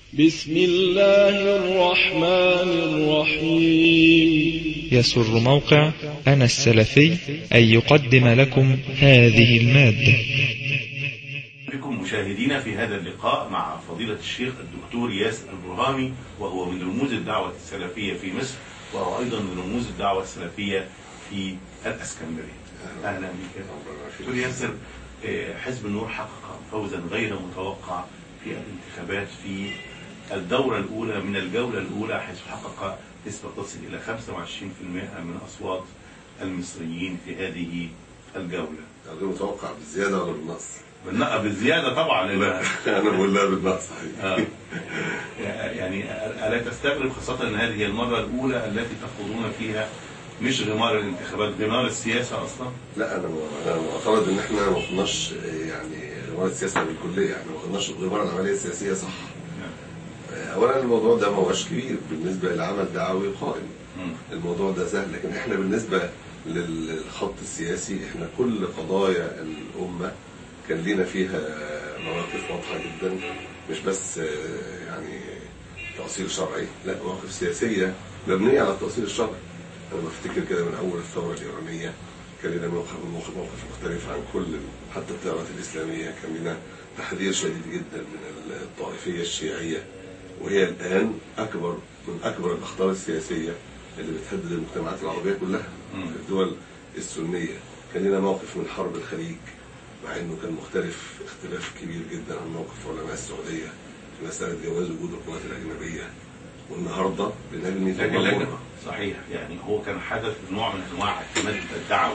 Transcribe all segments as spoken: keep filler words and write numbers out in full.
بسم الله الرحمن الرحيم. يسر موقع أنا السلفي أن يقدم لكم هذه المادة. بكم مشاهدينا في هذا اللقاء مع فضيلة الشيخ الدكتور ياسر البرهامي، وهو من رموز الدعوة السلفية في مصر، وهو أيضا من رموز الدعوة السلفية في الإسكندرية. أهلا بك دكتور ياسر. حزب النور حقق فوزا غير متوقع في الانتخابات في الدورة الأولى من الجولة الأولى، حيث حقق نسبة تصل إلى خمسة وعشرين بالمئة من أصوات المصريين في هذه الجولة. غير متوقع بالزيادة ولا بالنقص؟ بالزيادة طبعا. أنا بقول لها بالنقص. آه. يعني ألا تستغرب، خاصة أن هذه المرة الأولى التي تخوضون فيها مش غمار الانتخابات، غمار السياسة أصلا؟ لا، أنا أنا معترض إن إحنا ما كناش يعني غمار السياسة بالكلية، يعني ما كناش غمار العملية السياسية صح. أولا الموضوع ده ما هوش كبير بالنسبة لعمل دعوي قائم، الموضوع ده سهل، لكن إحنا بالنسبة للخط السياسي إحنا كل قضايا الأمة كان لنا فيها مواقف واضحة جدا، مش بس يعني تأصيل شرعي، لا، مواقف سياسية مبنية على التأصيل الشرعي. أنا بفتكر كده من أول الثورة الإيرانية كان لنا موقف مختلف عن كل، حتى التيارات الإسلامية كان لنا تحذير شديد جدا من الطائفية الشيعية، وهي الآن أكبر من أكبر الأخطار السياسية اللي بتهدد المجتمعات العربية كلها في الدول السنية. كان لنا موقف من حرب الخليج، مع إنه كان مختلف اختلاف كبير جدا عن موقف علماء السعودية في مسألة جواز وجود القوات الأجنبية، والنهارده بنجني لكن صحيح، يعني هو كان حدث نوع من أنواع التمدد الدعوي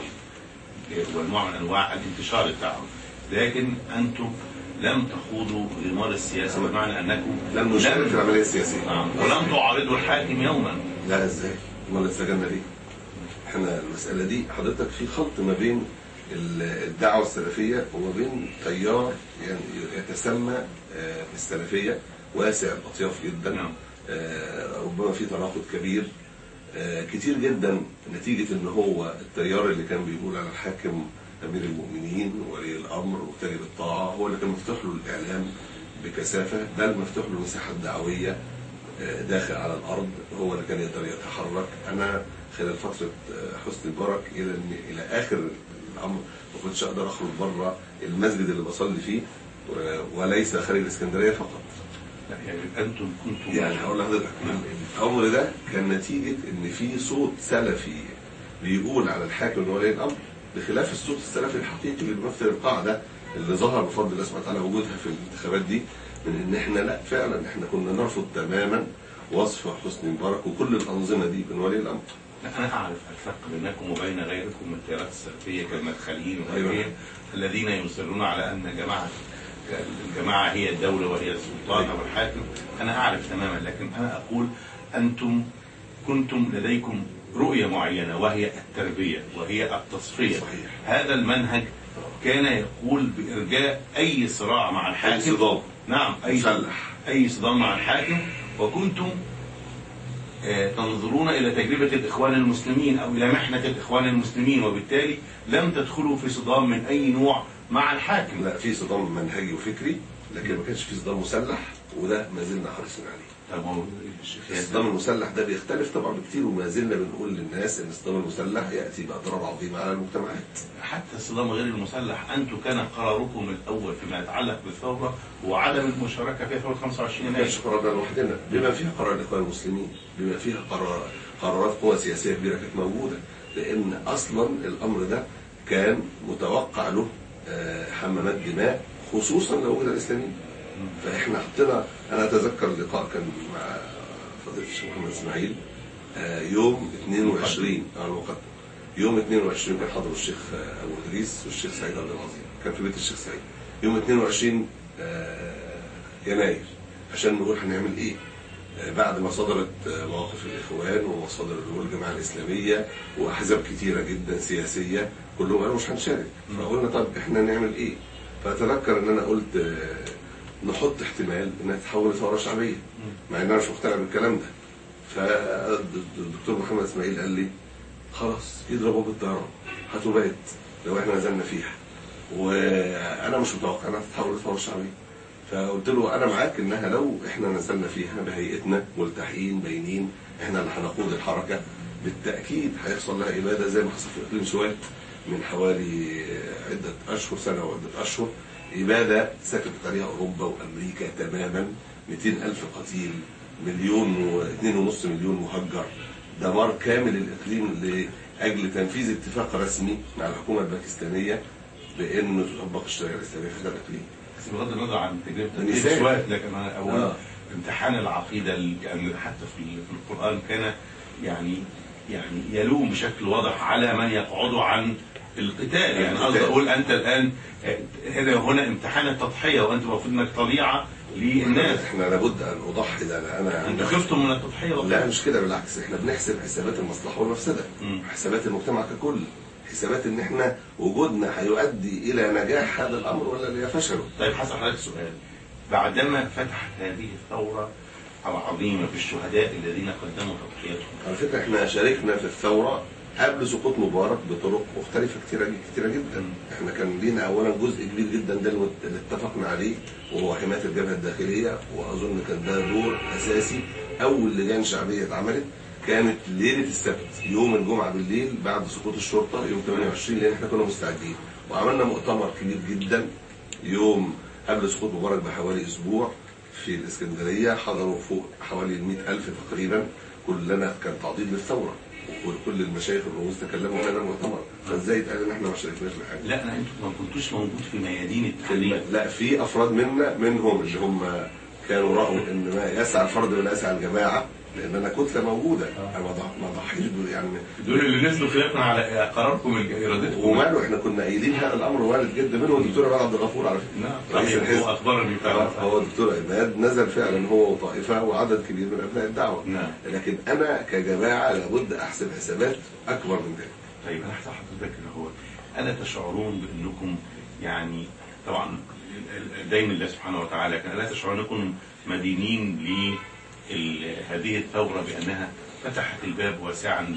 ونوع من أنواع الانتشار الدعوي، لكن أنتم لم تخوضوا غمار السياسة، بمعنى أنكم لم نشارك في العملية السياسية. نعم. ولم تعارضوا الحاكم يوما. لا، ازاي؟ امال اتسجلنا ليه؟ احنا المسألة دي حضرتك في خلط ما بين الدعوة السلفية وما بين تيار يعني يتسمى السلفية واسع الأطياف جدا. نعم. ربما في تناقض كبير كتير جدا، نتيجة ان هو التيار اللي كان بيقول على الحاكم أمير المؤمنين وولي الأمر وتالي بالطاعة هو اللي كان مفتوح له الإعلام بكثافة، بل مفتوح له مساحة دعوية داخل على الأرض، هو اللي كان يقدر يتحرك. أنا خلال فترة حسني مبارك إلى إلى آخر الأمر ما كنتش أقدر أخرج بره المسجد اللي بصلي فيه، وليس خارج الإسكندرية فقط. يعني أنتم كنتم يعني هقول لحضرتك الأمر ده كان نتيجة إن في صوت سلفي بيقول على الحاكم ولي الأمر، بخلاف الصوت السلفي الحقيقي اللي بيمثل القاعده اللي ظهر بفضل الله سبحانه وتعالى وجودها في الانتخابات دي، من ان احنا لا فعلا احنا كنا نرفض تماما وصف حسني مبارك وكل الانظمه دي من ولي الامر. انا اعرف الفرق بينكم وبين غيركم من التيارات السلفيه كالمدخليين وغيرهم الذين يصرون على ان جماعه الجماعه هي الدوله وهي السلطان او الحاكم. انا اعرف تماما، لكن انا اقول انتم كنتم لديكم رؤية معينة وهي التربية وهي التصفية. صحيح. هذا المنهج كان يقول بإرجاء أي صراع مع الحاكم، أي صدام، نعم، أي مسلح، أي صدام مع الحاكم، وكنتم آه تنظرون إلى تجربة الإخوان المسلمين أو إلى محنة الإخوان المسلمين، وبالتالي لم تدخلوا في صدام من أي نوع مع الحاكم. لا، في صدام منهجي وفكري، لكن ما كانش في صدام مسلح، وده ما زلنا حريصين عليه. الصدام المسلح ده بيختلف طبعا بكتير، وما زلنا بنقول للناس ان الصدام المسلح ياتي باضرار عظيمه على المجتمعات. حتى الصدام غير المسلح انتم كان قراركم الاول فيما يتعلق بالثوره هو عدم المشاركه في ثوره خمسة وعشرين يناير. ما كانش قرارنا لوحدنا، بما فيها قرار الاخوان المسلمين، بما فيها قرار قرارات قوى سياسيه كبيره كانت موجوده، لان اصلا الامر ده كان متوقع له حمامات دماء، خصوصا لو وجد الاسلاميين. فاحنا حطينا، انا اتذكر لقاء كان مع فضيله الشيخ محمد اسماعيل يوم اثنين وعشرين على المقدم، يوم اثنين وعشرين كان حضر الشيخ ابو ادريس والشيخ سعيد عبد العظيم، كان في بيت الشيخ سعيد يوم اثنين وعشرين يناير، عشان نقول هنعمل ايه بعد ما صدرت مواقف الاخوان ومصادر الجماعه الاسلاميه واحزاب كتيره جدا سياسيه كلهم قالوا مش هنشارك. فقلنا طب احنا نعمل ايه؟ فاتذكر ان انا قلت نحط احتمال انها تتحول لثوره شعبيه، مع ان انا مش مقتنع بالكلام ده. فالدكتور محمد اسماعيل قال لي خلاص اضربوا بالطيران، هاتوا بيت لو احنا نزلنا فيها، وانا مش متوقع انها تتحول لثوره شعبيه. فقلت له انا معاك انها لو احنا نزلنا فيها بهيئتنا ملتحين باينين، احنا اللي هنقود الحركه، بالتاكيد هيحصل لها اباده زي ما حصل في اقليم سوات من حوالي عده اشهر، سنه وعده اشهر، اباده سكتت عليها اوروبا وامريكا تماما، مئتين ألف قتيل، مليون واثنين ونص مليون مهجر، دمار كامل الاقليم لاجل تنفيذ اتفاق رسمي مع الحكومه الباكستانيه بانه تطبق الشريعه الاسلاميه في هذا الاقليم. بس بغض النظر عن تجربه السواد، لكن انا اقول آه. امتحان العقيده يعني حتى في القران كان يعني يعني يلوم بشكل واضح على من يقعد عن القتال، يعني قصدي اقول انت الان هنا هنا امتحان التضحيه وانت المفروض انك طليعه للناس. احنا لابد ان اضحي، ده انا انت خفتم من التضحيه؟ لا مش كده، بالعكس احنا بنحسب حسابات المصلحه والمفسده، حسابات المجتمع ككل، حسابات ان احنا وجودنا هيؤدي الى نجاح هذا الامر ولا لفشله. طيب حسب حضرتك سؤال، بعدما فتحت هذه الثوره العظيمه بالشهداء الذين قدموا تضحيتهم، على فكره احنا شاركنا في الثوره قبل سقوط مبارك بطرق مختلفه كثيره كثيره جدا. احنا كان لينا اولا جزء كبير جدا ده اللي اتفقنا عليه وهو حمايه الجبهه الداخليه، واظن كان ده دور اساسي. اول لجان شعبيه اتعملت كانت ليله السبت يوم الجمعه بالليل بعد سقوط الشرطه يوم ثمانية وعشرين، لان احنا كنا مستعدين، وعملنا مؤتمر كبير جدا يوم قبل سقوط مبارك بحوالي اسبوع في الاسكندريه، حضروا فوق حوالي مئة ألف تقريبا، كلنا كان تعضيد للثوره وكل المشايخ الرؤوس تكلموا على المؤتمر، فازاي يتقال ان احنا ما شاركناش في حاجه؟ لا انتوا ما كنتوش موجود في ميادين التحرير. لا في افراد منا منهم اللي هم كانوا راوا ان ما يسعى الفرد ولا يسعى الجماعه، لان انا كتله موجوده، انا ما ضحيش يعني. دول اللي نزلوا خلافنا على قراركم ارادتكم. وماله احنا كنا قايلين هذا الامر وارد جدا منه الدكتور عماد عبد الغفور على فكره. نعم رئيس الحزب. هو اخبرني فعلا. هو الدكتور عماد نزل فعلا هو وطائفه وعدد كبير من ابناء الدعوه. نعم. لكن انا كجماعه لابد احسب حسابات اكبر من ذلك. طيب انا هسال حضرتك هو الا تشعرون بانكم يعني طبعا دايما الله سبحانه وتعالى كان الا تشعرون انكم مدينين ل هذه الثورة بأنها فتحت الباب واسعا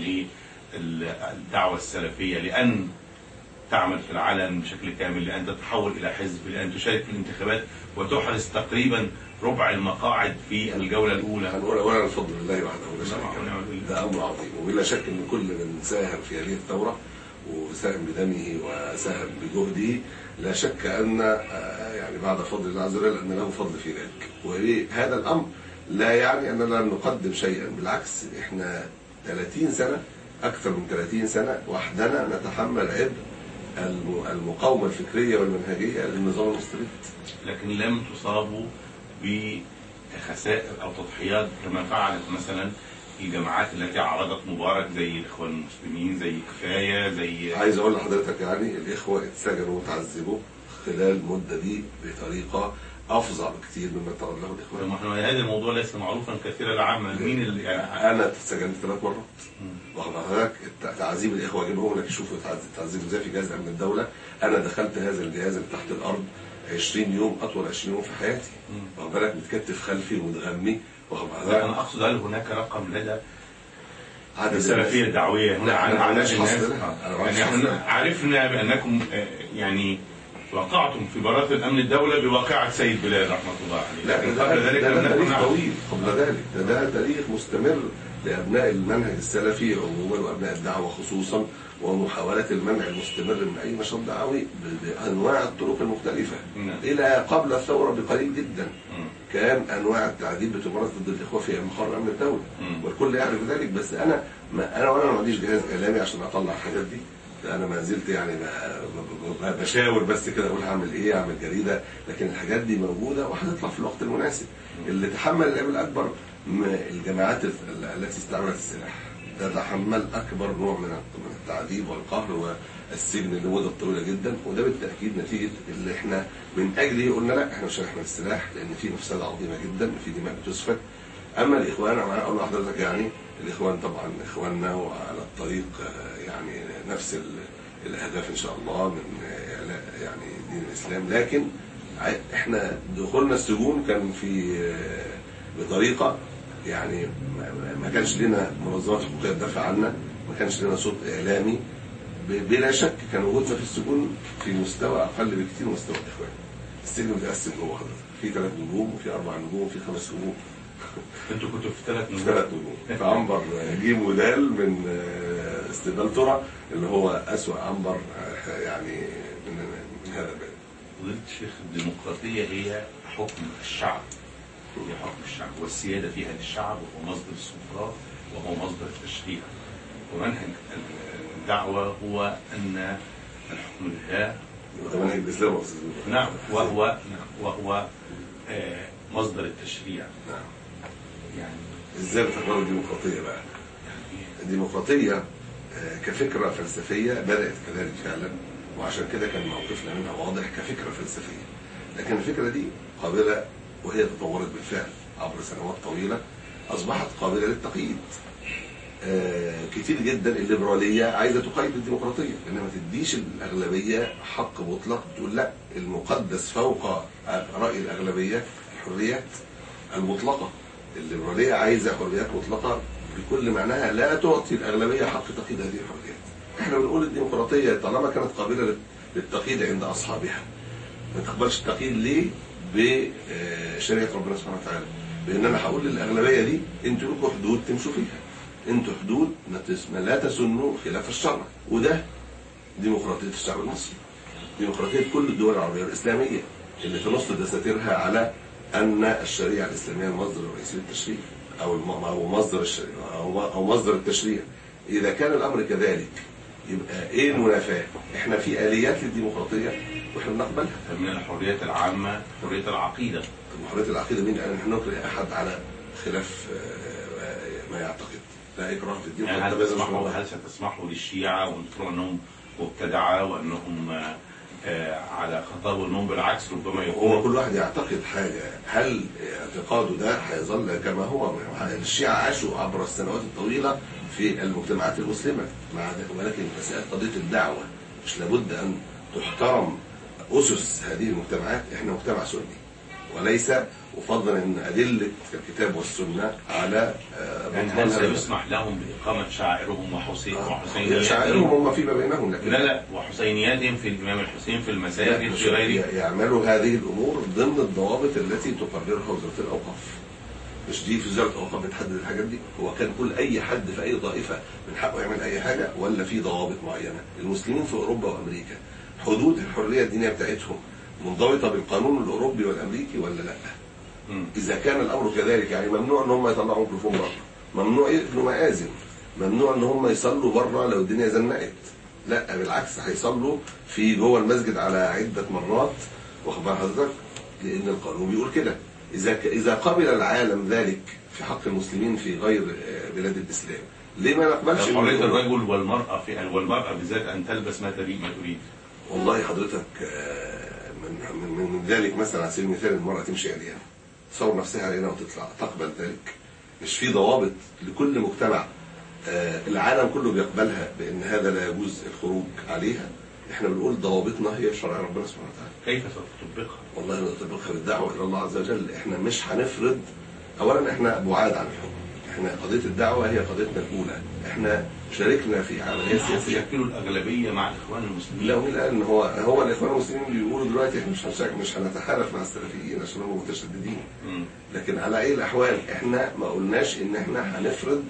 للدعوة السلفية لأن تعمل في العالم بشكل كامل، لأن تتحول إلى حزب، لأن تشارك في الانتخابات وتحرز تقريبا ربع المقاعد في الجولة الأولى. هنقول أولا الفضل لله وحده لا شريك له، ده أمر عظيم، وبلا شك أن كل من ساهم في هذه الثورة وساهم بدمه وساهم بجهده لا شك أن يعني بعد فضل الله عز وجل أن له فضل في ذلك. وهذا الأمر لا يعني أننا لم نقدم شيئا، بالعكس احنا ثلاثين سنة أكثر من ثلاثين سنة وحدنا نتحمل عبء المقاومة الفكرية والمنهجية للنظام المستبد، لكن لم تصابوا بخسائر أو تضحيات كما فعلت مثلا الجماعات التي عرضت مبارك زي الإخوان المسلمين، زي كفاية، زي عايز أقول لحضرتك يعني الإخوة اتسجنوا وتعذبوا خلال المدة دي بطريقة افظع بكثير مما تعرض له الاخوان. ما احنا هذا الموضوع ليس معروفا كثيرا العامه، مين اللي يعني انا اتسجنت ثلاث مرات واخد حضرتك تعذيب الاخوه اجيبهم لك يشوفوا تعذيب ازاي في جهاز امن الدوله. انا دخلت هذا الجهاز اللي تحت الارض عشرين يوم، اطول عشرين يوم في حياتي، واخد بالك، متكتف خلفي ومتغمي، واخد بالك. انا اقصد هل هناك رقم لدى عدد السلفيه الدعويه هنا عن عدد الناس؟ يعني احنا عرفنا بانكم يعني وقعتم في براثن الامن الدوله بواقعه سيد بلال رحمه الله عليه. لا قبل ذلك ده, ده تاريخ طويل، قبل ذلك ده, ده تاريخ مستمر لابناء المنهج السلفي عموما وابناء الدعوه خصوصا، ومحاوله المنع المستمر من اي نشاط دعوي بانواع الطرق المختلفه. م. الى قبل الثوره بقليل جدا م. كان انواع التعذيب بتمارس ضد الاخوه في مقر امن الدوله، م. والكل يعرف ذلك. بس انا ما انا وانا ما عنديش جهاز اعلامي عشان اطلع الحاجات دي، انا ما زلت يعني بشاور بس كده اقول هعمل ايه، اعمل جريده، لكن الحاجات دي موجوده وهتطلع في الوقت المناسب. اللي تحمل العبء الاكبر الجماعات التي استعملت السلاح، تتحمل اكبر نوع من التعذيب والقهر والسجن لمده طويله جدا، وده بالتاكيد نتيجه اللي احنا من اجله قلنا لا احنا مش هنحمل السلاح لان في مفسده عظيمه جدا، في دماء بتسفك. اما الاخوان انا اقول لحضرتك يعني الاخوان طبعا اخواننا وعلى الطريق يعني نفس الاهداف ان شاء الله من يعني دين الاسلام، لكن احنا دخولنا السجون كان في بطريقه يعني ما كانش لنا منظمات حقوقيه تدافع عنا، ما كانش لنا صوت اعلامي، بلا شك كان وجودنا في السجون في مستوى اقل بكثير من مستوى الاخوان. السجن متقسم جوه حضرتك في ثلاث نجوم وفي اربع نجوم وفي خمس نجوم. انتوا كنتوا في ثلاث نجوم. ثلاث نجوم. فعنبر جيم ودال من استقبال ترى اللي هو اسوأ عنبر يعني من, من هذا البلد. فضيلة الشيخ، الديمقراطية هي حكم الشعب، هي حكم الشعب والسيادة فيها للشعب، وهو مصدر السلطات وهو مصدر التشريع. ومنهج الدعوة هو أن الحكم لله، وده منهج الإسلام. نعم، وهو وهو مصدر التشريع. نعم. يعني ازاي بتقرأوا الديمقراطية بقى؟ الديمقراطية كفكرة فلسفية بدأت كذلك فعلا، وعشان كده كان موقفنا منها واضح كفكرة فلسفية. لكن الفكرة دي قابلة، وهي تطورت بالفعل عبر سنوات طويلة، أصبحت قابلة للتقييد. آه كتير جدا الليبرالية عايزة تقيد الديمقراطية، إنما ما تديش الأغلبية حق مطلق، تقول لا، المقدس فوق رأي الأغلبية الحريات المطلقة. الليبرالية عايزة حريات مطلقة بكل معناها، لا تعطي الأغلبية حق تقييد هذه الحريات. احنا بنقول الديمقراطية طالما كانت قابلة للتقييد عند أصحابها، ما تقبلش التقييد ليه؟ بشريعة ربنا سبحانه وتعالى، بأن أنا هقول للأغلبية دي أنتوا لكم حدود تمشوا فيها، أنتوا حدود لا تسنوا خلاف الشرع. وده ديمقراطية الشعب المصري، ديمقراطية كل الدول العربية الإسلامية اللي تنص دساتيرها على أن الشريعة الإسلامية المصدر الرئيسي للتشريع، أو أو مصدر الشريعة أو مصدر التشريع. إذا كان الأمر كذلك يبقى إيه المنافاة؟ إحنا في آليات للديمقراطية وإحنا بنقبلها. من الحريات العامة حرية العقيدة. حرية العقيدة مين قال إحنا نكره أحد على خلاف ما يعتقد؟ لا إكراه في الدين. يعني هل تسمحوا هل ستسمحوا للشيعة وتقولوا أنهم مبتدعة وأنهم آه على خطاب، وأنهم بالعكس ربما يكون هو كل واحد يعتقد حاجة، هل اعتقاده ده هيظل كما هو؟ الشيعة عاشوا عبر السنوات الطويلة في المجتمعات المسلمة، مع ولكن مسألة قضية الدعوة مش لابد أن تحترم أسس هذه المجتمعات. إحنا مجتمع سني، وليس وفضلا أن أدلة الكتاب والسنة على يعني هل سيسمح لهم بإقامة شعائرهم وحسينياتهم؟ شعائرهم هم فيما بينهم، لكن لا لا وحسينياتهم في الإمام الحسين في المساجد في غيره. يعملوا هذه الأمور ضمن الضوابط التي تقررها وزارة الأوقاف. مش دي في وزارة الأوقاف بتحدد الحاجات دي؟ هو كان كل أي حد في أي طائفة من حقه يعمل أي حاجة، ولا في ضوابط معينة؟ المسلمين في أوروبا وأمريكا حدود الحرية الدينية بتاعتهم منضبطة بالقانون الأوروبي والأمريكي ولا لا؟ إذا كان الأمر كذلك، يعني ممنوع إن هم يطلعوا ميكروفون بره، ممنوع يقفلوا مآذن، ممنوع إن هم يصلوا بره لو الدنيا زنقت. لا بالعكس، هيصلوا في جوه المسجد على عدة مرات، واخد بال حضرتك؟ لأن القانون بيقول كده. إذا إذا قبل العالم ذلك في حق المسلمين في غير بلاد الإسلام، ليه ما نقبلش حرية الرجل والمرأة في والمرأة بالذات أن تلبس ما تريد ما تريد؟ والله حضرتك من من من ذلك مثلا على سبيل المثال المرأة تمشي عليها، تصور نفسها علينا وتطلع، تقبل ذلك؟ مش في ضوابط لكل مجتمع العالم كله بيقبلها بأن هذا لا يجوز الخروج عليها؟ احنا بنقول ضوابطنا هي شرع ربنا سبحانه وتعالى. كيف ستطبقها؟ والله نطبقها بالدعوة إلى الله عز وجل. احنا مش هنفرض، أولا احنا بعاد عن الحكم، احنا قضية الدعوة هي قضيتنا الأولى، احنا شاركنا في عملية سياسية. يشكلوا الأغلبية مع الإخوان المسلمين. لا، مين قال إن هو هو الإخوان المسلمين اللي بيقولوا دلوقتي احنا مش هنشارك، مش هنتحالف مع السلفيين عشان هم متشددين. م. لكن على أي الأحوال احنا ما قلناش إن احنا هنفرض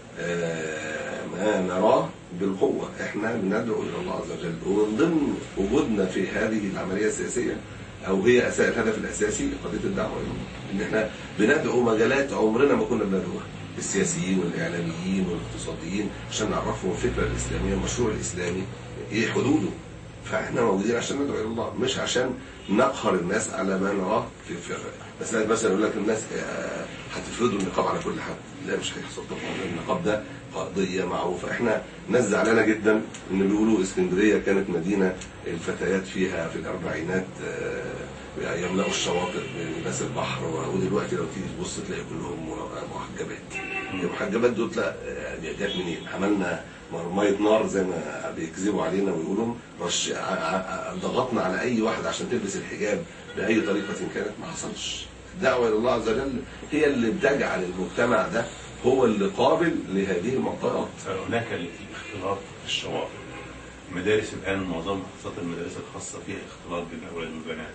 آه ما نراه بالقوة، احنا بندعو إلى الله عز وجل. ومن ضمن وجودنا في هذه العملية السياسية، أو هي الهدف الأساسي قضية الدعوة، إن احنا بندعو مجالات عمرنا ما كنا بندعوها، السياسيين والإعلاميين والاقتصاديين، عشان نعرفهم الفكرة الإسلامية والمشروع الإسلامي إيه حدوده. فإحنا موجودين عشان ندعو إلى الله، مش عشان نقهر الناس على ما نراه في الفقه. بس مثلا يقول لك الناس هتفرضوا النقاب على كل حد، لا مش هيحصل طبعا. النقاب ده قضية معروفة. احنا ناس زعلانة جدا ان بيقولوا اسكندرية كانت مدينة الفتيات فيها في الأربعينات يملأوا الشواطئ بلباس البحر، ودلوقتي لو تيجي تبص تلاقي كلهم محجبات. المحجبات دول جت منين؟ عملنا مية نار زي ما بيكذبوا علينا ويقولوا، رش ضغطنا على اي واحد عشان تلبس الحجاب باي طريقه كانت؟ ما حصلش. الدعوه الى الله عز وجل هي اللي بتجعل المجتمع ده هو اللي قابل لهذه المعطيات. هناك اختلاط في الشواطئ. المدارس الان معظمها خاصه المدارس الخاصه فيها اختلاط بين الاولاد والبنات،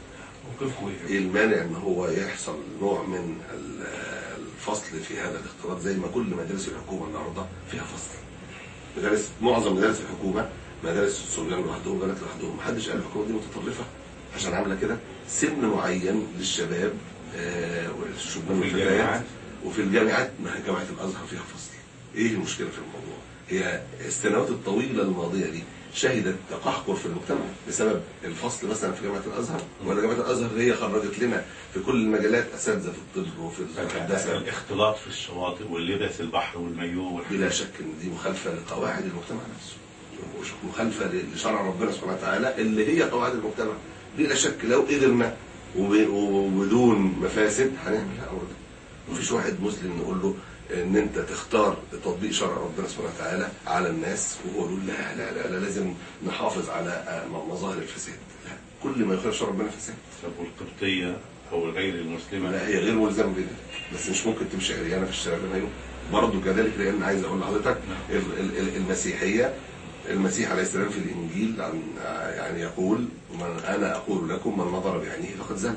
ايه المانع ان هو يحصل نوع من الفصل في هذا الاختلاط زي ما كل مدارس الحكومه النهارده فيها فصل. مدارس معظم مدارس الحكومه مدارس الصبيان لوحدهم وبنات لوحدهم، محدش قال الحكومه دي متطرفه عشان عامله كده. سن معين للشباب آه والشبان والفتيات، وفي الجامعات ما هي جامعه الازهر فيها فصل. ايه المشكله في الموضوع؟ هي السنوات الطويله الماضيه دي شهدت تقحقر في المجتمع بسبب الفصل مثلا في جامعه الازهر، ولا جامعه الازهر هي خرجت لنا في كل المجالات اساتذه في الطب وفي الهندسه. الاختلاط في الشواطئ واللبس البحر والمايو، بلا شك ان دي مخالفه لقواعد المجتمع نفسه، مخالفه لشرع ربنا سبحانه وتعالى اللي هي قواعد المجتمع. بلا شك لو قدرنا وبدون مفاسد هنعملها ابدا. مفيش واحد مسلم نقول له ان انت تختار تطبيق شرع ربنا سبحانه وتعالى على الناس وهو يقول لا لا لا, لا لازم نحافظ على مظاهر الفساد. لا، كل ما يخالف شرع ربنا فساد. طب والقبطيه او غير المسلمه؟ لا، هي غير ملزمه بذلك، بس مش ممكن تمشي عريانه في الشارع بما برضه كذلك. لان عايز اقول لحضرتك المسيحيه، المسيح عليه السلام في الانجيل عن يعني يقول من انا اقول لكم من نظر بعينه فقد زنى.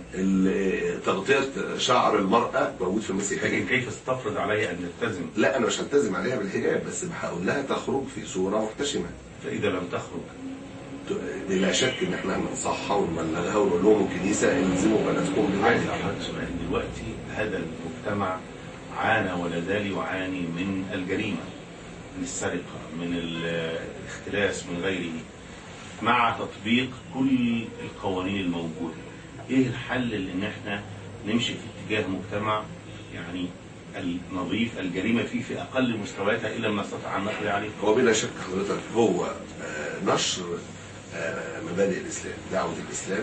تغطيه شعر المراه موجود في المسيحيه. لكن كيف ستفرض عليها ان تلتزم؟ لا، انا مش هلتزم عليها بالحجاب، بس هقول لها تخرج في صوره محتشمه. فاذا لم تخرج بلا شك ان احنا هننصحها ونبلغها ونقول لهم الكنيسه الزموا بناتكم بذلك. سؤال دلوقتي، هذا المجتمع عانى ولا زال يعاني من الجريمه، من السرقه، من الاختلاس، من غيره، مع تطبيق كل القوانين الموجوده. ايه الحل ان احنا نمشي في اتجاه مجتمع يعني النظيف الجريمه فيه في اقل مستوياتها الى ما نستطيع ان نقضي عليه؟ هو بلا شك حضرتك هو نشر مبادئ الاسلام، دعوه الاسلام،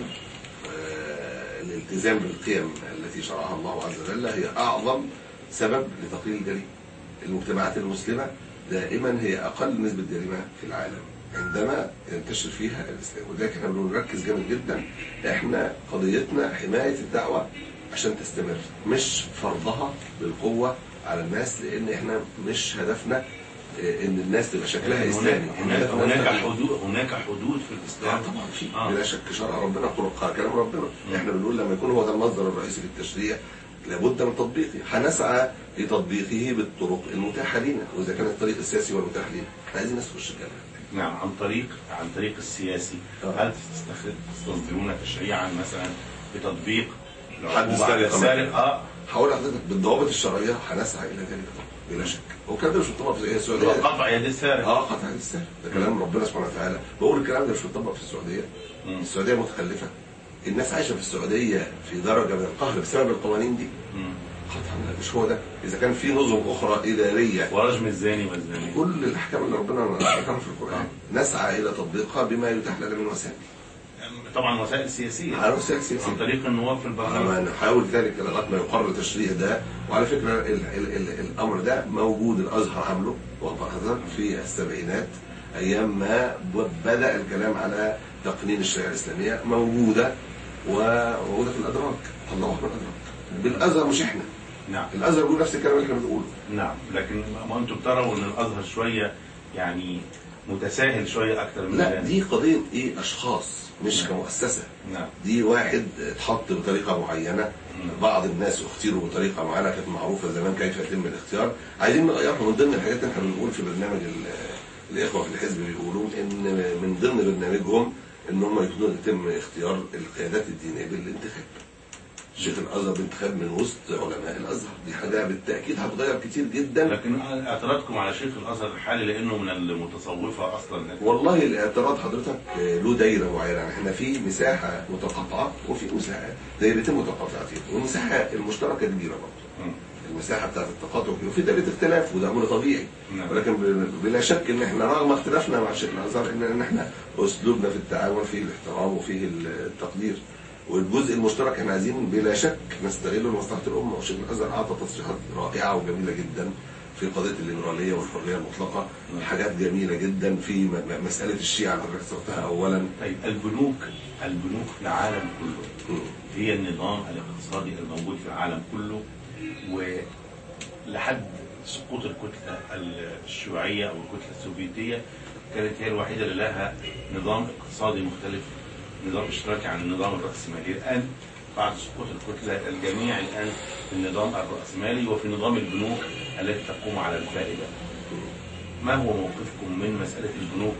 الالتزام بالقيم التي شرعها الله عز وجل هي اعظم سبب لتقليل الجريمه. المجتمعات المسلمه دائما هي اقل نسبه جريمه في العالم عندما ينتشر فيها الاسلام، وذلك احنا بنركز جامد جدا. احنا قضيتنا حمايه الدعوه عشان تستمر، مش فرضها بالقوه على الناس، لان احنا مش هدفنا ان الناس تبقى شكلها اسلامي. هناك هناك حدود هناك حدود في الاسلام. آه طبعا في آه. بلا شك شرع ربنا كلام ربنا. م. احنا بنقول لما يكون هو ده المصدر الرئيسي للتشريع لابد من تطبيقه، هنسعى لتطبيقه بالطرق المتاحه لنا، واذا كان الطريق السياسي هو المتاح لنا احنا عايزين ناس تخش الجامعه. نعم، عن طريق عن طريق السياسي. آه. هل تستصدرون تشريعا مثلا بتطبيق حد السارق؟ اه هقول لحضرتك بالضوابط الشرعيه هنسعى الى ذلك بلا شك. والكلام ده مش مطبق في السعوديه. قطع يد السارق. اه قطع يد السارق ده كلام ربنا سبحانه وتعالى. بقول الكلام ده مش مطبق في السعوديه. مم. السعوديه متخلفه. الناس عايشه في السعوديه في درجه من القهر بسبب القوانين دي. قطعا مش هو ده. اذا كان في نظم اخرى اداريه ورجم الزاني والزاني، كل الاحكام اللي ربنا ذكرها في القران نسعى الى تطبيقها بما يتاح لنا من وسائل. طبعا وسائل سياسيه. على وسائل سياسيه عن طريق النواب في البرلمان. نحاول ذلك لغايه ما يقرر التشريع ده. وعلى فكره ال ال ال الامر ده موجود، الازهر عامله وقتها في السبعينات ايام ما بدا الكلام على تقنين الشريعه الاسلاميه، موجوده وموجوده في الادراك. الله اكبر، الادراك بالازهر مش احنا. نعم. الازهر بيقول نفس الكلام اللي احنا بنقوله. نعم، لكن ما انتم تروا ان الازهر شويه يعني متساهل شويه اكثر من لا، دي قضيه ايه؟ اشخاص مش نعم. كمؤسسه. نعم. دي واحد اتحط بطريقه معينه. نعم. بعض الناس اختيروا بطريقه معينه كانت معروفه زمان كيف يتم الاختيار، عايزين نغيرها. من ضمن الحاجات اللي احنا بنقول في برنامج الاخوه في الحزب بيقولوا ان من ضمن برنامجهم ان هم يتم اختيار القيادات الدينيه بالانتخاب. شيخ الازهر بانتخاب من وسط علماء الازهر، دي حاجه بالتاكيد هتغير كتير جدا. لكن اعتراضكم على شيخ الازهر الحالي لانه من المتصوفه اصلا؟ والله الاعتراض حضرتك له دايره معينه. يعني احنا في مساحه متقاطعه وفي مساحه دايرتين متقاطعتين، والمساحه المشتركه كبيره برضه. المساحه بتاعت التقاطع وفي دايره اختلاف وده امر طبيعي. نعم. ولكن بلا شك ان احنا رغم اختلافنا مع شيخ الازهر ان احنا اسلوبنا في التعامل فيه الاحترام وفيه التقدير. والجزء المشترك احنا عايزين بلا شك نستغله لمصلحه الامه. وشيخ الازهر اعطى تصريحات رائعه وجميله جدا في قضيه الليبراليه والحريه المطلقه. حاجات جميله جدا في مساله الشيعه اللي حضرتك ذكرتها اولا. طيب البنوك البنوك في العالم كله هي النظام الاقتصادي الموجود في العالم كله، ولحد سقوط الكتله الشيوعيه او الكتله السوفيتيه كانت هي الوحيده اللي لها نظام اقتصادي مختلف نظام اشتراكي عن النظام الرأسمالي. الآن بعد سقوط الكتلة الجميع الآن في النظام الرأسمالي وفي نظام البنوك التي تقوم على الفائدة. ما هو موقفكم من مسألة البنوك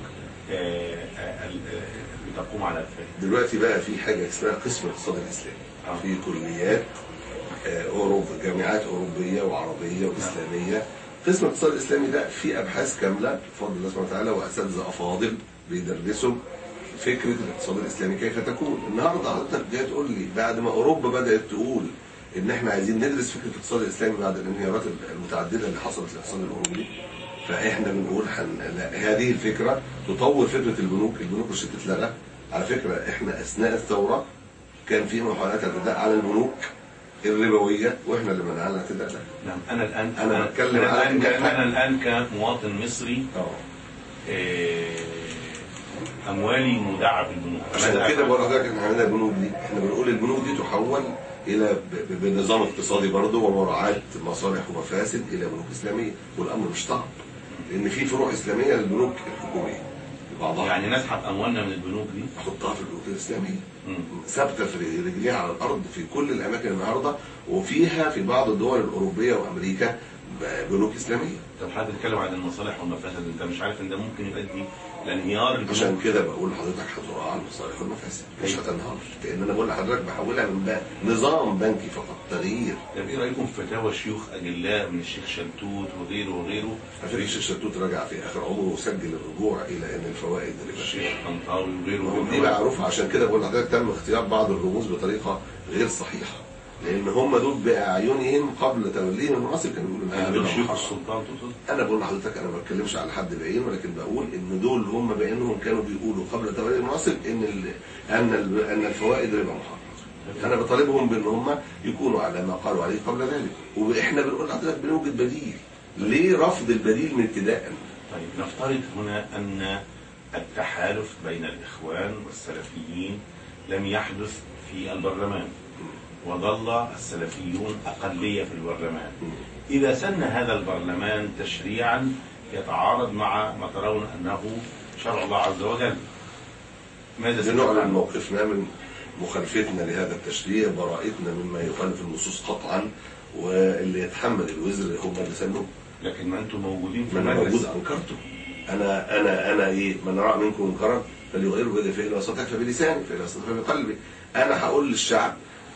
اللي تقوم على الفائدة؟ دلوقتي بقى في حاجة اسمها قسم الاقتصاد الإسلامي آه. في كليات أوروبا، جامعات أوروبية وعربية وإسلامية. قسم الاقتصاد الإسلامي ده في أبحاث كاملة بفضل الله سبحانه وتعالى وأساتذة أفاضل بيدرسوا فكرة الاقتصاد الإسلامي كيف تكون. النهارده حضرتك جاي تقول لي بعد ما أوروبا بدأت تقول إن إحنا عايزين ندرس فكرة الاقتصاد الإسلامي بعد الانهيارات المتعددة اللي حصلت في الاقتصاد الأوروبي، فإحنا بنقول حن... هذه الفكرة تطور فكرة البنوك. البنوك مش تتلغى على فكرة. إحنا أثناء الثورة كان في محاولات اعتداء على البنوك الربوية وإحنا اللي منعنا الاعتداء ده. نعم. أنا الآن أنا بتكلم أنا, على الآن أنا الآن كمواطن مصري اه أموالي مودعة في البنوك. عشان كده بقول لحضرتك إحنا عندنا البنوك دي، إحنا بنقول البنوك دي تحول إلى بنظام اقتصادي برضه ومراعاة مصالح ومفاسد إلى بنوك إسلامية، والأمر مش صعب لأن في فروع إسلامية للبنوك الحكومية بعضها. يعني نسحب أموالنا من البنوك دي نحطها في البنوك الإسلامية ثابتة في رجليها على الأرض في كل الأماكن النهارده، وفيها في بعض الدول الأوروبية وأمريكا بنوك إسلامية. طب حد بيتكلم عن المصالح والمفاسد، أنت مش عارف إن ده ممكن يؤدي لانهيار البنوك؟ عشان كده بقول لحضرتك هتراعى المصالح والمفاسد مش هتنهار، لأن أنا بقول لحضرتك بحولها من نظام بنكي فقط تغيير. طب إيه رأيكم في فتاوى شيوخ أجلاء من الشيخ شلتوت وغيره وغيره؟ الشيخ شلتوت رجع في آخر عمره وسجل الرجوع إلى أن الفوائد ربا. الشيخ طنطاوي وغيره دي معروفة. عشان كده بقول لحضرتك تم اختيار بعض الرموز بطريقة غير صحيحة، لأن هم دول بأعينهم قبل توليهم المناصب كانوا بيقولوا دول شيوخ السلطان تقصد؟ أنا بقول لحضرتك أنا ما بتكلمش على حد بعينه، ولكن بقول إن دول هم بعينهم كانوا بيقولوا قبل تولي المناصب إن ال أن ال أن الفوائد ربا محرمة. أنا بطالبهم بأن هم يكونوا على ما قالوا عليه قبل ذلك، وإحنا بنقول لحضرتك بنوجد بديل. ليه رفض البديل من ابتداء؟ طيب نفترض هنا أن التحالف بين الإخوان والسلفيين لم يحدث في البرلمان وظل السلفيون أقلية في البرلمان. إذا سن هذا البرلمان تشريعا يتعارض مع ما ترون أنه شرع الله عز وجل، ماذا ستفعل؟ نعلن موقفنا من مخالفتنا لهذا التشريع، براءتنا مما يخالف النصوص قطعا، واللي يتحمل الوزر هم اللي سنوه. لكن ما أنتم موجودين في المجلس. موجود أنكرته. أنا أنا أنا إيه؟ من رأى منكم منكرا فليغيره بيده، فإن لم يستطع فبلسانه، فإن لم يستطع فبقلبه. أنا هقول للشعب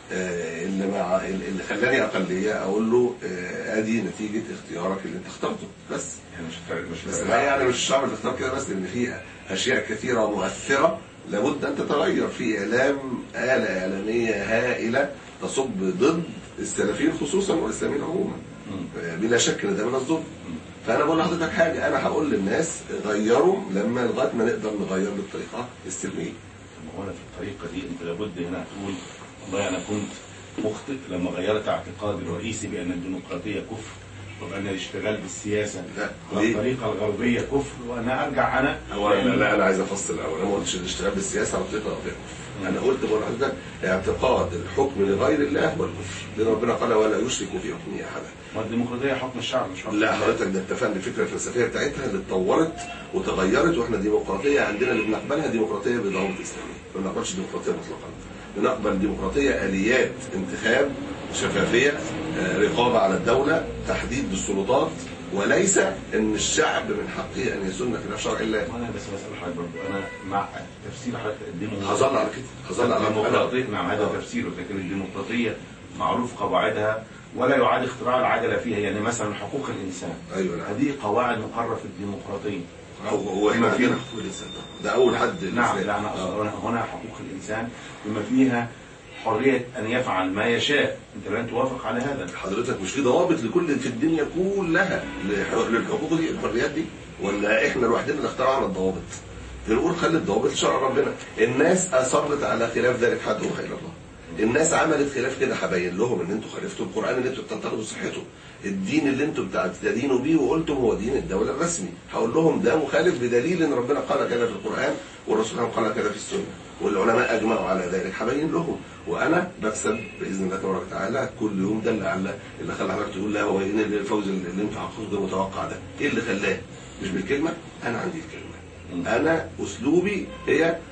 اللي مع اللي خلاني اقليه اقول له ادي نتيجه اختيارك اللي انت اخترته بس. يعني مش مش بس يعني مش الشعب اللي اختار كده بس، لان في اشياء كثيره ومؤثره لابد ان تتغير في اعلام آلة اعلاميه هائله تصب ضد السلفيين خصوصا والاسلاميين عموما. بلا شك ان ده من الظلم. فانا بقول لحضرتك حاجه، انا هقول للناس غيروا لما لغايه ما نقدر نغير بالطريقه السلميه. طب هنا في الطريقه دي انت لابد هنا تقول والله أنا كنت مخطئ لما غيرت اعتقادي الرئيسي بأن الديمقراطية كفر وبأن الاشتغال بالسياسة والطريقة الغربية كفر، وأنا أرجع أنا أولا لا, لا أنا عايز أفصل الأول. أنا ما قلتش الاشتغال بالسياسة على الطريقة الغربية كفر. أنا قلت بقول لحضرتك اعتقاد الحكم لغير الله هو الكفر، لأن ربنا قال ولا يشرك في حكمه أحدا. والديمقراطية حكم الشعب مش حكم لا حضرتك ده اتفقنا الفكرة الفلسفية بتاعتها اللي اتطورت وتغيرت، وإحنا ديمقراطية عندنا اللي بنقبلها ديمقراطية بضوابط إسلامية، ما بنقبلش ديمقراطية مطلقا. بنقبل ديمقراطية آليات انتخاب شفافية، رقابة على الدولة، تحديد بالسلطات، وليس ان الشعب من حقه ان يسن خلاف شرع الله. انا بس بسال حضرتك برضه، انا مع تفسير حضرتك تقدمه هظل على كده، هظل على الديمقراطيه. نعم هذا تفسيره، لكن الديمقراطيه معروف قواعدها ولا يعاد اختراع العجله فيها. يعني مثلا حقوق الانسان، ايوه نعم، هذه قواعد مقرره في الديمقراطيه. هو احنا عندنا حقوق الانسان ده اول حد. نعم لا انا هنا حقوق الانسان بما فيها حرية أن يفعل ما يشاء. أنت لن توافق على هذا؟ حضرتك مش في ضوابط لكل في الدنيا كلها للحقوق دي الحريات دي، ولا احنا لوحدنا اللي اخترعنا الضوابط؟ بنقول خلي الضوابط شرع ربنا. الناس أصرت على خلاف ذلك حدوها إلى الله. الناس عملت خلاف كده، هبين لهم ان انتوا خالفتوا القرآن اللي انتوا بتنتقدوا صحته، الدين اللي انتوا بتدينوا بيه وقلتم هو دين الدولة الرسمي، هقول لهم ده مخالف بدليل ان ربنا قال كذا في القرآن والرسول قال كذا في السنة والعلماء اجمعوا على ذلك، هبين لهم. وانا بكسب باذن الله تبارك وتعالى كل يوم. ده اللي اللي خلى حضرتك تقول لا هو ايه الفوز اللي انت حققته ده متوقع، ده ايه اللي خلاه؟ مش بالكلمه، انا عندي الكلمه. انا اسلوبي هي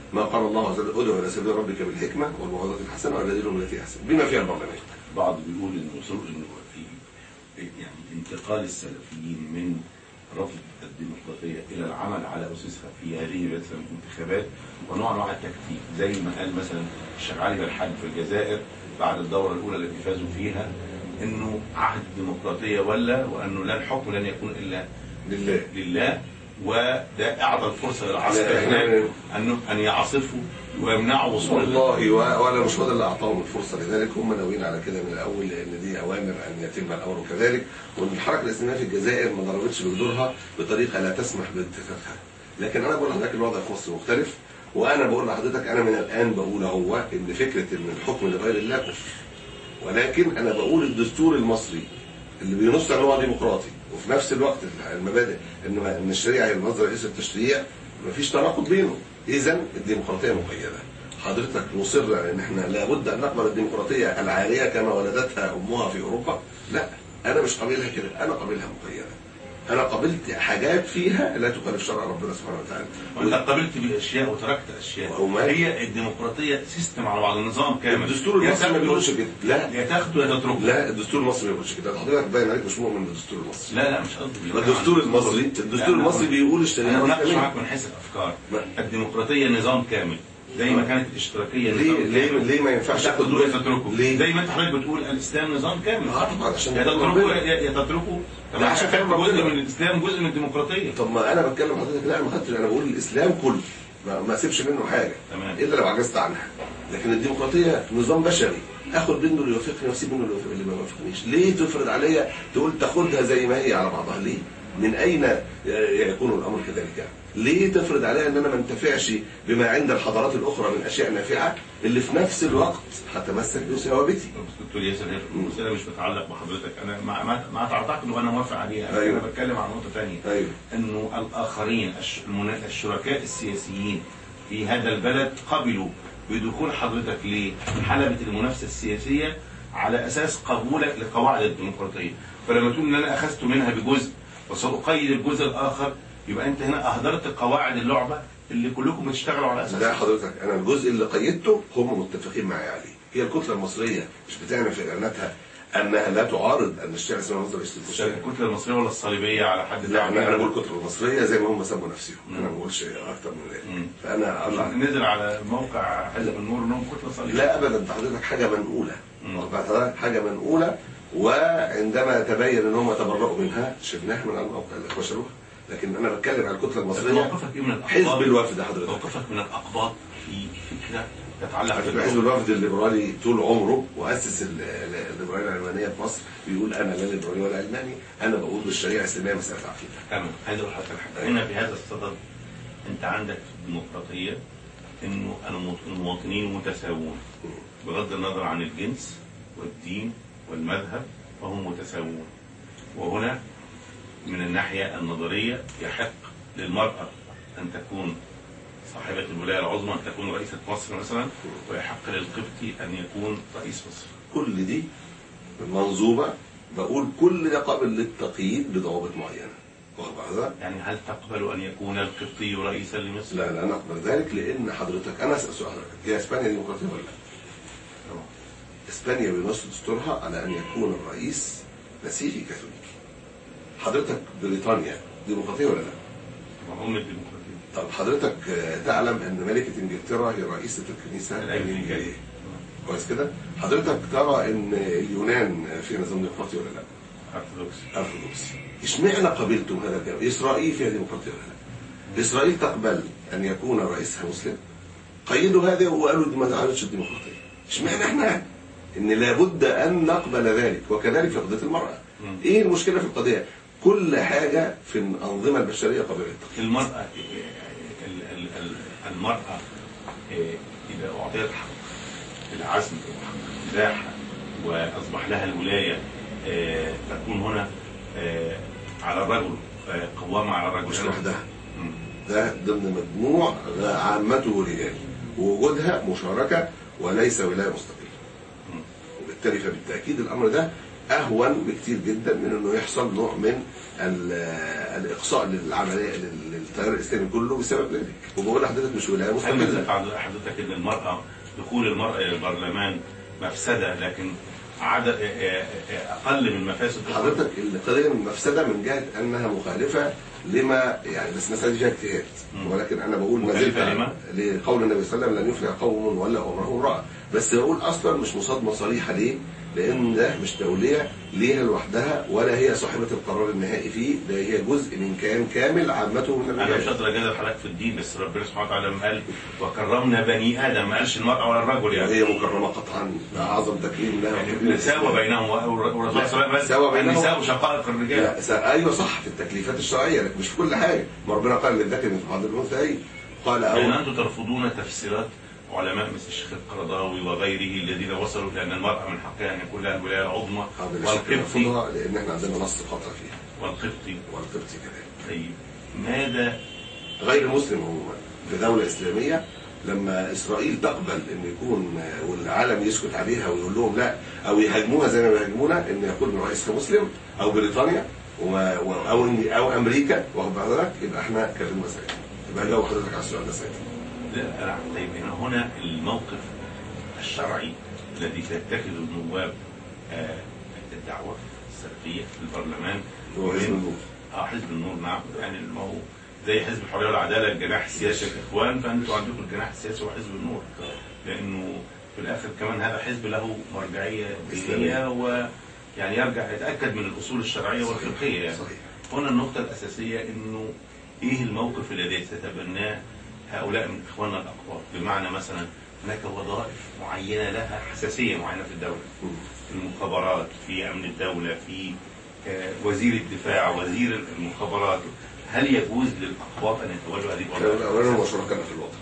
ما قال الله عز وجل ادعو الى سبيل ربك بالحكمه والموعظه الحسنه وجادلهم بالتي احسن بما فيها البرلمان. بعض بيقول انه انه في يعني انتقال السلفيين من رفض الديمقراطيه الى العمل على اسسها في هذه مثلا الانتخابات ونوع انواع التكتيك، زي ما قال مثلا الشيخ علي بالحاج في الجزائر بعد الدوره الاولى التي فازوا فيها انه عهد الديمقراطيه ولا وانه لا الحكم لن يكون الا لله لله، وده اعطى الفرصه للعسكر هناك ان ان يعصفوا ويمنعوا وصول والله ولا مش هو ده اللي اعطاهم الفرصه، لذلك هم ناويين على كده من الاول، لان دي اوامر ان يتم الامر كذلك، وان الحركه الاسلاميه في الجزائر ما ضربتش بجذورها بطريقه لا تسمح بانتخابها. لكن انا بقول لحضرتك الوضع في مصر مختلف، وانا بقول لحضرتك انا من الان بقول اهو ان فكره ان الحكم لغير الله كفر، ولكن انا بقول الدستور المصري اللي بينص ان هو ديمقراطي وفي نفس الوقت المبادئ ان ان الشريعه هي المصدر الرئيسي للتشريع مفيش تناقض بينه، اذا الديمقراطيه مقيده. حضرتك مصر ان احنا لابد ان نقبل الديمقراطيه العاليه كما ولدتها امها في اوروبا؟ لا، انا مش قابلها كده، انا قابلها مقيده. انا قابلت حاجات فيها لا تخالف شرع ربنا سبحانه وتعالى. وانت قابلت باشياء وتركت اشياء. هي الديمقراطيه سيستم على بعض، النظام كامل. الدستور المصري ما بيقولش كده. لا، يا تاخده يا تتركه. لا، الدستور المصري ما بيقولش كده. حضرتك باين عليك مش مؤمن بالدستور المصري. لا لا مش قصدي. الدستور المصري الدستور المصري بيقول الشريعه. انا بناقش معاك من حيث الافكار. الديمقراطيه نظام كامل زي ما كانت الاشتراكيه ليه ليه ليه ما ينفعش تاخد دول تتركه؟ زي ما انت حضرتك بتقول الاسلام نظام كامل. اه عشان يا تتركه يا تتركه. طب عشان فاهم جزء من الاسلام جزء من الديمقراطيه. طب ما انا بتكلم حضرتك، لا ما خدتش، انا بقول الاسلام كله ما اسيبش منه حاجه تمام، الا لو عجزت عنها. لكن الديمقراطيه نظام بشري، اخد منه اللي يوافقني واسيب منه اللي يوافق اللي ما يوافقنيش. ليه تفرض عليا تقول تاخدها زي ما هي على بعضها؟ ليه؟ من اين يكون الامر كذلك يعني؟ ليه تفرض عليا ان انا ما انتفعش بما عند الحضارات الاخرى من اشياء نافعه اللي في نفس الوقت هتمسك بثوابتي؟ دكتور ياسر، هي المساله مش بتتعلق بحضرتك، انا ما ما, ما تعتقد وانا موافق عليها. أيوه. انا بتكلم عن نقطه ثانيه. أيوه. انه الاخرين الشركاء السياسيين في هذا البلد قبلوا بدخول حضرتك لحلبة المنافسه السياسيه على اساس قبولك لقواعد الديمقراطيه، فلما تقول ان انا اخذت منها بجزء وسأقيد الجزء الاخر يبقى انت هنا اهدرت قواعد اللعبه اللي كلكم بتشتغلوا على اساسها. لا حضرتك، انا الجزء اللي قيدته هم متفقين معايا عليه. هي الكتله المصريه مش بتعمل في اعلاناتها انها لا تعارض ان الشارع اسمها مصدر استثماري. الكتله المصريه ولا الصليبيه على حد لا، انا انا بقول الكتله المصريه زي ما هم سموا نفسهم، انا ما بقولش اكتر من ذلك. فانا أطلع. نزل على موقع حزب النور انهم كتله صليبيه. لا ابدا، حضرتك حاجه منقوله، حاجه منقوله، وعندما تبين ان هم تبرؤوا منها شلناها من الموقع اللي نشروها. لكن انا بتكلم عن الكتله المصريه. موقفك ايه من الاقباط؟ حزب الوفد حضرتك. موقفك من الاقباط في فكره تتعلق حزب الوفد الليبرالي طول عمره واسس الليبراليه العلمانيه في مصر بيقول انا لا ليبرالي ولا علماني، انا بقول بالشريعه الاسلاميه مساله عقيده. تمام، عايز اقول لحضرتك حاجه. هنا في هذا الصدد انت عندك في الديمقراطيه انه المواطنين متساوون بغض النظر عن الجنس والدين والمذهب، فهم متساوون. وهنا من الناحيه النظريه يحق للمراه ان تكون صاحبة الولاية العظمى، أن تكون رئيسة مصر مثلا، ويحق للقبطي أن يكون رئيس مصر. كل دي منظومة، بقول كل ده قابل للتقييد بضوابط معينة. واخد يعني هل تقبل أن يكون القبطي رئيسا لمصر؟ لا لا نقبل ذلك، لأن حضرتك أنا أسأل سؤال حضرتك، هي إسبانيا ديمقراطية ولا لا؟ طبعا. إسبانيا بينص دستورها على أن يكون الرئيس مسيحي كاثوليكي. حضرتك بريطانيا ديمقراطية ولا لا؟ طبعا أم الديمقراطية. طب حضرتك تعلم ان ملكة انجلترا هي رئيسة الكنيسة الانجيلية. كويس كده؟ حضرتك ترى ان اليونان في نظام ديمقراطي ولا لا؟ ارثوذكسي. ارثوذكسي. اشمعنى قبلتم هذا الكلام؟ اسرائيل فيها ديمقراطية ولا لا؟ اسرائيل تقبل ان يكون رئيسها مسلم؟ قيدوا هذا وقالوا دي ما تعرضش الديمقراطية. اشمعنى احنا؟ ان لابد ان نقبل ذلك، وكذلك في قضية المرأة. ايه المشكلة في القضية؟ كل حاجة في الأنظمة البشرية قابلة للتقييد. المرأة المرأة إذا أعطيت حق العزم وحق الإباحة وأصبح لها الولاية تكون هنا على الرجل، قوامة على الرجل. مش لوحدها، ده ضمن مجموع عامته رجال، ووجودها مشاركة وليس ولاية مستقلة. وبالتالي فبالتأكيد الأمر ده اهون بكتير جدا من انه يحصل نوع من الاقصاء للعمليه للتيار الاسلامي كله بسبب ذلك. وبقول لحضرتك مش ولايه مستقله. حضرتك ان المراه دخول المراه الى البرلمان مفسده، لكن عدد اقل من مفاسد. حضرتك القضيه من مفسده من جهه انها مخالفه لما يعني، بس مثلا دي فيها اجتهاد، ولكن انا بقول ما زلت لقول النبي صلى الله عليه وسلم لن يفلح قوم ولا امرهم امراه، بس بقول اصلا مش مصادمه صريحه. ليه؟ لان ده مش توليه ليها لوحدها ولا هي صاحبه القرار النهائي فيه، ده هي جزء من كيان كامل عامته من الرجال. انا مش قادر اجادل حضرتك في الدين، بس ربنا سبحانه وتعالى قال وكرمنا بني ادم، ما قالش المراه ولا الرجل يعني. وهي مكرمه قطعا، ده اعظم تكريم لها. يعني ساوى بينهم، والرسول صلى الله عليه وسلم النساء شقائق الرجال. ايوه صح، في التكليفات الشرعيه لكن مش في كل حاجه. ما ربنا قال للذكر مثل حظ الانثيين. قال او يعني انتم ترفضون تفسيرات علماء مثل الشيخ القرضاوي وغيره الذين وصلوا لان المراه من حقها ان يكون لها الولايه العظمى، والقبطي لان احنا عندنا نص قاطع فيها، والقبطي والقبطي كمان. طيب ماذا غير المسلم عموما في دوله اسلاميه لما اسرائيل تقبل ان يكون والعالم يسكت عليها ويقول لهم لا، او يهاجموها زي ما بيهاجمونا ان يكون رئيسها مسلم، او بريطانيا وما او او امريكا، واخد بالك، يبقى احنا كلمنا ساعتها. يبقى جاوب حضرتك على السؤال ده ساعتها. طيب هنا الموقف الشرعي الذي سيتخذه النواب الدعوه السلفيه في البرلمان هو حزب النور. اه حزب النور نعم، يعني ما هو زي حزب الحريه والعداله الجناح السياسي الاخوان، فانتوا عندكم الجناح السياسي وحزب النور، لانه في الاخر كمان هذا حزب له مرجعيه دينيه ويعني يرجع يتاكد من الاصول الشرعيه والفقهيه يعني. هنا النقطه الاساسيه انه ايه الموقف الذي سيتبناه هؤلاء من اخواننا الاقباط، بمعنى مثلا هناك وظائف معينه لها حساسيه معينه في الدوله، في المخابرات، في امن الدوله، في وزير الدفاع، وزير المخابرات، هل يجوز للاقباط ان يتولوا هذه الوظائف؟ اولا هو شركائنا في الوطن.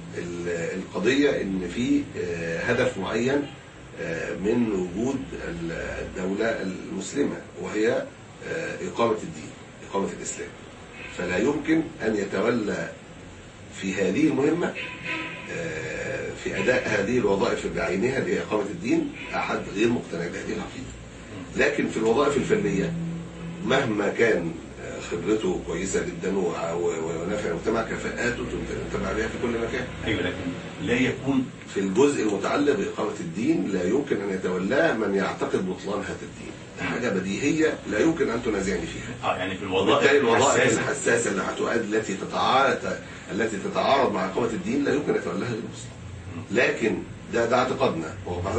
القضيه ان في هدف معين من وجود الدوله المسلمه، وهي اقامه الدين، اقامه الاسلام، فلا يمكن ان يتولى في هذه المهمة في أداء هذه الوظائف بعينها لإقامة الدين أحد غير مقتنع بهذه العقيدة. لكن في الوظائف الفنية مهما كان خبرته كويسة جدا ونافع المجتمع، كفاءاته تنتبع بها في كل مكان. أيوة، لكن لا يكون في الجزء المتعلق بإقامة الدين لا يمكن أن يتولاه من يعتقد بطلان هذا الدين. حاجة بديهية لا يمكن أن تنازعني فيها. اه يعني في الوظائف الوظائف الحساسة اللي هتؤدي التي تتعارض التي تتعارض مع إقامة الدين لا يمكن أن يتولاها المسلم. لكن ده ده اعتقادنا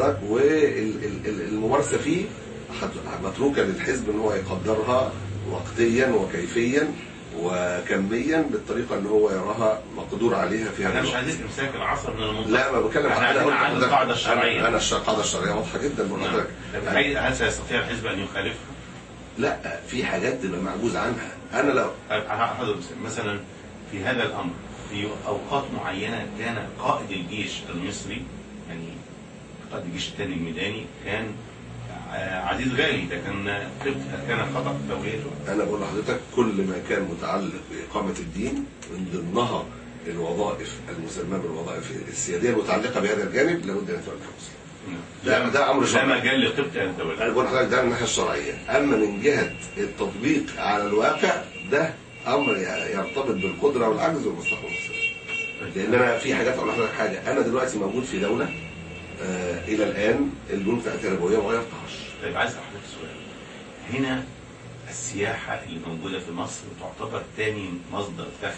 والممارسة فيه متروكة للحزب ان هو يقدرها وقتيا وكيفيا وكميا بالطريقه اللي هو يراها مقدور عليها في هذا. انا مش عايزين امساك العصر من المنطقه. لا ما بتكلم عن القاعده الشرعيه. انا القاعده الشرعيه واضحه جدا بقول لك. هل سيستطيع الحزب ان يخالفها؟ لا، في حاجات تبقى معجوز عنها. انا لو هاخد مثلا في هذا الامر في اوقات معينه كان قائد الجيش المصري، يعني قائد الجيش الثاني الميداني، كان عزيز غالي، ده كان كان خطأ توليته. انا بقول لحضرتك كل ما كان متعلق باقامه الدين من ضمنها الوظائف المسماه بالوظائف السياديه المتعلقه بهذا الجانب لابد ان تولى المسلم. ده ده امر شرعي. لا مجال لقبطي ان تولى. انا بقول لحضرتك ده من الناحيه الشرعيه، اما من جهه التطبيق على الواقع ده امر يرتبط بالقدره والعجز والمصلحه والمفسده. لان انا في حاجات اقول لحضرتك حاجه، انا دلوقتي موجود في دوله آه الى الان البنوك بتاعتها ربويه ما غيرتهاش. طيب عايز احضرتك سؤال. هنا السياحه اللي موجوده في مصر تعتبر ثاني مصدر دخل،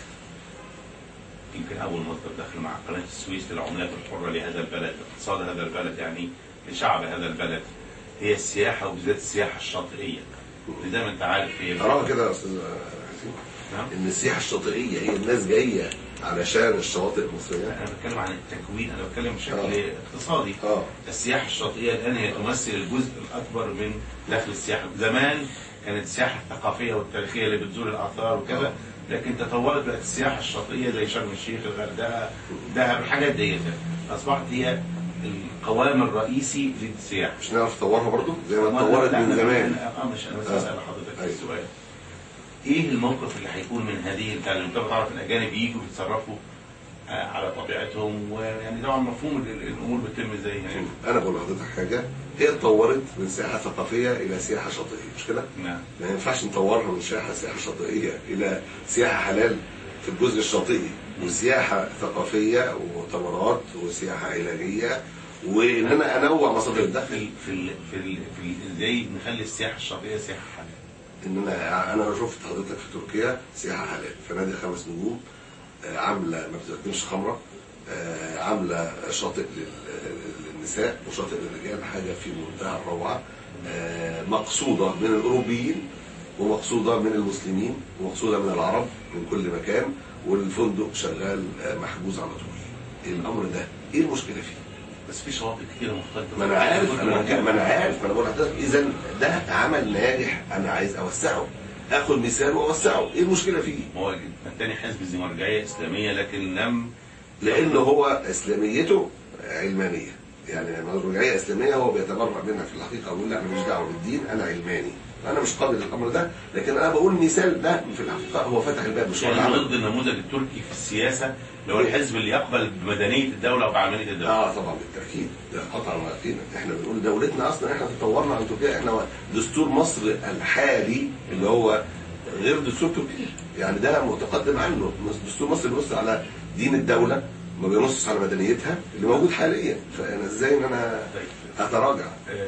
يمكن اول مصدر دخل مع قناه السويس للعملات الحره لهذا البلد، اقتصاد هذا البلد، يعني لشعب هذا البلد، هي السياحه وبالذات السياحه الشاطئيه. زي ما انت عارف هي تراها كده يا استاذ حسين، نعم، ان السياحه الشاطئيه هي الناس جايه علشان الشواطئ المصريه. انا بتكلم عن التكوين، انا بتكلم بشكل آه. اقتصادي. آه. السياحه الشاطئيه الان هي تمثل الجزء الاكبر من دخل السياحه. زمان كانت السياحه الثقافيه والتاريخيه اللي بتزور الاثار وكذا، آه. لكن تطورت بقت السياحه الشاطئيه زي شرم الشيخ، الغردقه، دهب، الحاجات ديت اصبحت هي القوام الرئيسي للسياحه. مش نعرف نطورها برضه زي ما اتطورت من زمان. اه مش انا بس اسال حضرتك في السؤال. ايه الموقف اللي هيكون من هذه الكلمه؟ انت بتعرف الاجانب ييجوا يتصرفوا على طبيعتهم، ويعني طبعا مفهوم الامور بتتم ازاي يعني. انا بقول لحضرتك حاجه، هي اتطورت من سياحه ثقافيه الى سياحه شاطئيه، مش كده؟ نعم. ما ينفعش نطورها من سياحه سياحه شاطئيه الى سياحه حلال في الجزء الشاطئي، وسياحه ثقافيه ومؤتمرات وسياحه علاجيه، وان انا انوع مصادر الدخل. في ال في ال في ال ازاي نخلي السياحه الشاطئيه سياحه حلال؟ ان انا انا شفت حضرتك في تركيا سياحه حلال، فنادي خمس نجوم عامله ما بتقدمش خمره، عامله شاطئ للنساء وشاطئ للرجال، حاجه في منتهى الروعه، مقصوده من الاوروبيين ومقصوده من المسلمين ومقصوده من العرب من كل مكان، والفندق شغال محجوز على طول. الامر ده ايه المشكله فيه؟ بس في شواطئ كتيره مختلفه. ما انا عارف انا ما انا عارف ما انا بقول لحضرتك اذا ده عمل ناجح، انا عايز اوسعه، اخد مثال واوسعه، ايه المشكله فيه؟ هو الثاني حزب ذي مرجعيه اسلاميه لكن لم، لان هو اسلاميته علمانيه، يعني المرجعيه اسلاميه هو بيتبرع منها في الحقيقه ويقول لا انا مش دعوه بالدين انا علماني، انا مش قابل للامر ده، لكن انا بقول مثال ده في الحقيقه هو فتح الباب، مش هو يعني ضد النموذج التركي في السياسه اللي هو الحزب اللي يقبل بمدنيه الدوله وبعلمانيه الدوله. اه طبعا بالتاكيد، ده قطعا ويقينا، احنا بنقول دولتنا اصلا احنا تطورنا عن تركيا، احنا دستور مصر الحالي اللي هو غير دستور تركيا، يعني ده متقدم عنه، دستور مصر بيبص على دين الدوله ما بينصش على مدنيتها اللي موجود حاليا، فانا ازاي ان انا اتراجع؟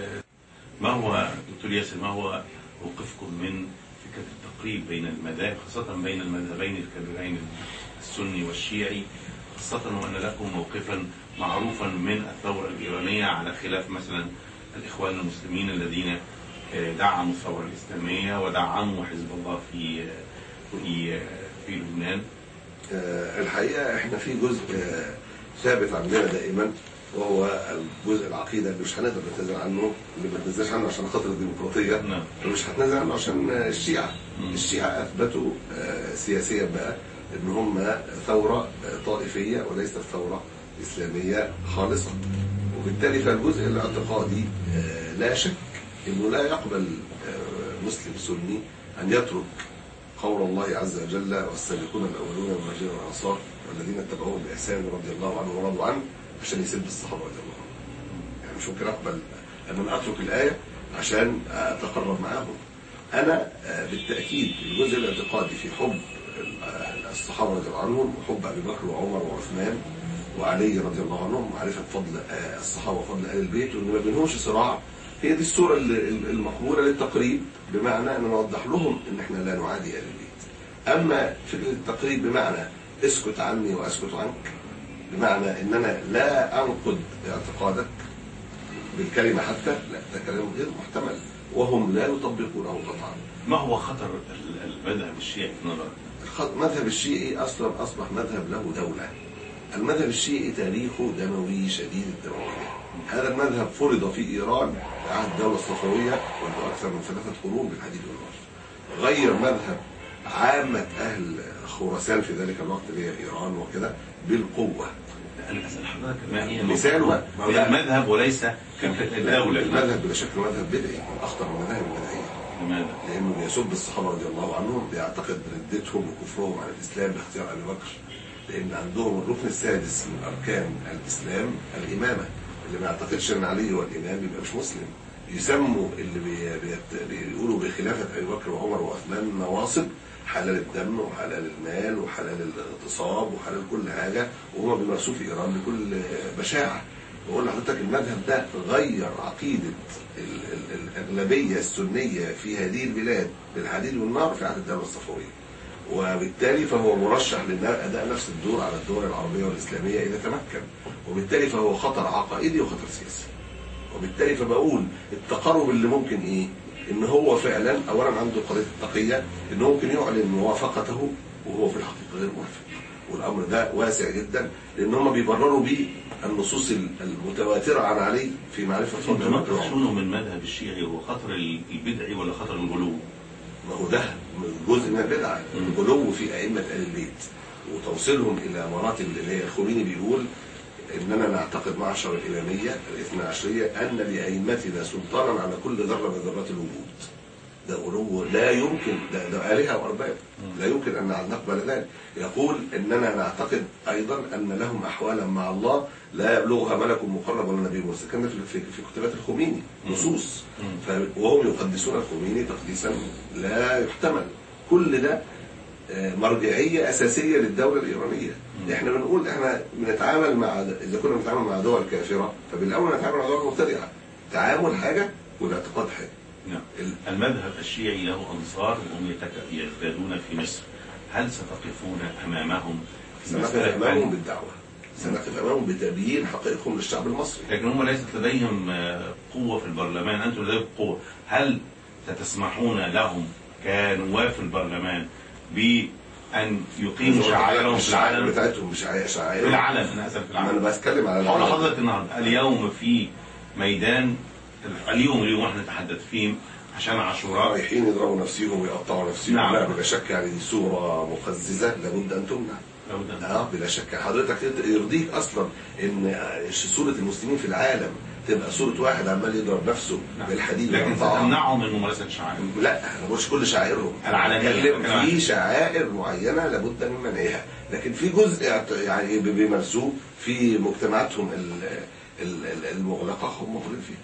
ما هو دكتور ياسر ما هو موقفكم من فكره التقريب بين المذاهب، خاصه بين المذهبين الكبيرين السني والشيعي، خاصه وان لكم موقفا معروفا من الثوره الايرانيه على خلاف مثلا الاخوان المسلمين الذين دعموا الثوره الاسلاميه ودعموا حزب الله في في في لبنان؟ الحقيقه احنا في جزء ثابت عندنا دائما وهو الجزء العقيده اللي مش هنقدر نتنازل عنه، اللي ما نتنازلش عنه عشان خاطر الديمقراطيه، نعم. مش هتنازل عنه عشان الشيعه. مم. الشيعه اثبتوا سياسيا بقى ان هم ثوره طائفيه وليست ثوره اسلاميه خالصه، وبالتالي فالجزء الاعتقادي لا شك انه لا يقبل مسلم سني ان يترك قول الله عز وجل والسابقون الاولون من المهاجرين والانصار والذين اتبعوهم باحسان رضي الله عنهم ورضوا عنه عشان يسب الصحابه رضي الله عنهم. يعني مش ممكن اقبل ان انا اترك الايه عشان اتقرب معاهم. انا بالتاكيد الجزء الاعتقادي في حب الصحابه رضي الله عنهم وحب ابي بكر وعمر وعثمان وعلي رضي الله عنهم ومعرفه فضل الصحابه وفضل اهل البيت وان ما بينهمش صراع، هي دي الصوره المقبوله للتقريب، بمعنى ان نوضح لهم ان احنا لا نعادي اهل البيت. اما فكره التقريب بمعنى اسكت عني واسكت عنك، بمعنى ان انا لا انقد اعتقادك بالكلمه حتى، لا ده كلام غير محتمل وهم لا يطبقونه قطعا. ما هو خطر المذهب الشيعي في نظرك؟ المذهب الشيعي اصلا اصبح مذهب له دوله. المذهب الشيعي تاريخه دموي شديد الدمويه. هذا المذهب فرض في ايران في عهد الدوله الصفويه منذ اكثر من ثلاثه قرون بالحديد والنار. غير مذهب عامه اهل خراسان في ذلك الوقت اللي هي ايران وكده بالقوه. انا اسال حضرتك ما هي مثال هو المذهب وليس الدوله؟ المذهب بلا شك مذهب بدعي من اخطر المذاهب البدعيه. لماذا؟ لانه بيسب الصحابه رضي الله عنهم، بيعتقد بردتهم وكفرهم عن الاسلام باختيار ابي بكر، لان عندهم الركن السادس من اركان الاسلام الامامه، اللي ما يعتقدش ان علي هو الامام يبقى مش مسلم. يسموا اللي بي بي بيقولوا بخلافه ابي بكر وعمر وعثمان نواصب، حلال الدم وحلال المال وحلال الاغتصاب وحلال كل حاجه، وهم بيمارسوه في ايران بكل بشاعه. بقول لحضرتك المذهب ده غير عقيده الاغلبيه السنيه في هذه البلاد بالحديد والنار في عهد الدوله الصفويه، وبالتالي فهو مرشح لاداء نفس الدور على الدول العربيه والاسلاميه اذا تمكن، وبالتالي فهو خطر عقائدي وخطر سياسي. وبالتالي فبقول التقرب اللي ممكن ايه؟ ان هو فعلا اولا عنده قضيه التقيه، ان ممكن يعلن موافقته وهو في الحقيقه غير موافق، والامر ده واسع جدا لان هم بيبرروا بيه النصوص المتواتره عن علي في معرفه فضل ما تخشونه من مذهب الشيعي هو خطر البدعي ولا خطر الغلو؟ ما هو ده جزء من البدعه، الغلو في ائمه اهل البيت وتوصيلهم الى مراتب اللي هي الخميني بيقول اننا نعتقد معشر الاماميه الاثنى عشريه ان لائمتنا سلطانا على كل ذره من ذرات الوجود. ده غلو لا يمكن، ده, ده آلهة وأرباب، لا يمكن أن نقبل ذلك. يقول إننا نعتقد أيضا أن لهم أحوالا مع الله لا يبلغها ملك مقرب ولا نبي مرسل. كان في, في كتابات الخميني نصوص، وهم يقدسون الخميني تقديسا لا يحتمل. كل ده مرجعية أساسية للدولة الإيرانية. احنا بنقول احنا بنتعامل مع، إذا كنا بنتعامل مع دول كافرة فبالأول نتعامل مع دول مبتدعة. تعامل حاجة والاعتقاد حاجة. نعم. المذهب الشيعي له أنصار وهم يزدادون في مصر، هل ستقفون أمامهم؟ سنقف أمامهم بالدعوة، سنقف أمامهم بتبيين حقائقهم للشعب المصري. لكن هم ليست لديهم قوة في البرلمان، أنتم لديكم قوة. هل ستسمحون لهم كنواب في البرلمان بأن يقيموا شعائرهم في العلن بتاعتهم؟ مش شعائر في العلن، أنا أسف، في العلن. أنا بتكلم على حول حضرتك النهارده اليوم في ميدان اليوم اليوم احنا نتحدث فيه عشان عاشوراء رايحين يضربوا نفسهم ويقطعوا نفسهم. نعم. لا بلا شك يعني دي صورة مقززة لابد أن تمنع. لابد. اه بلا شك. حضرتك يرضيك أصلا إن صورة المسلمين في العالم تبقى صورة واحد عمال يضرب نفسه نعم. بالحديد، لكن تمنعهم من ممارسة الشعائر؟ لا أنا ما بقولش كل شعائرهم العالمية، في شعائر معينة لابد من منعها، لكن في جزء يعني بيمارسوه في مجتمعاتهم المغلقة هم موجودين فيها.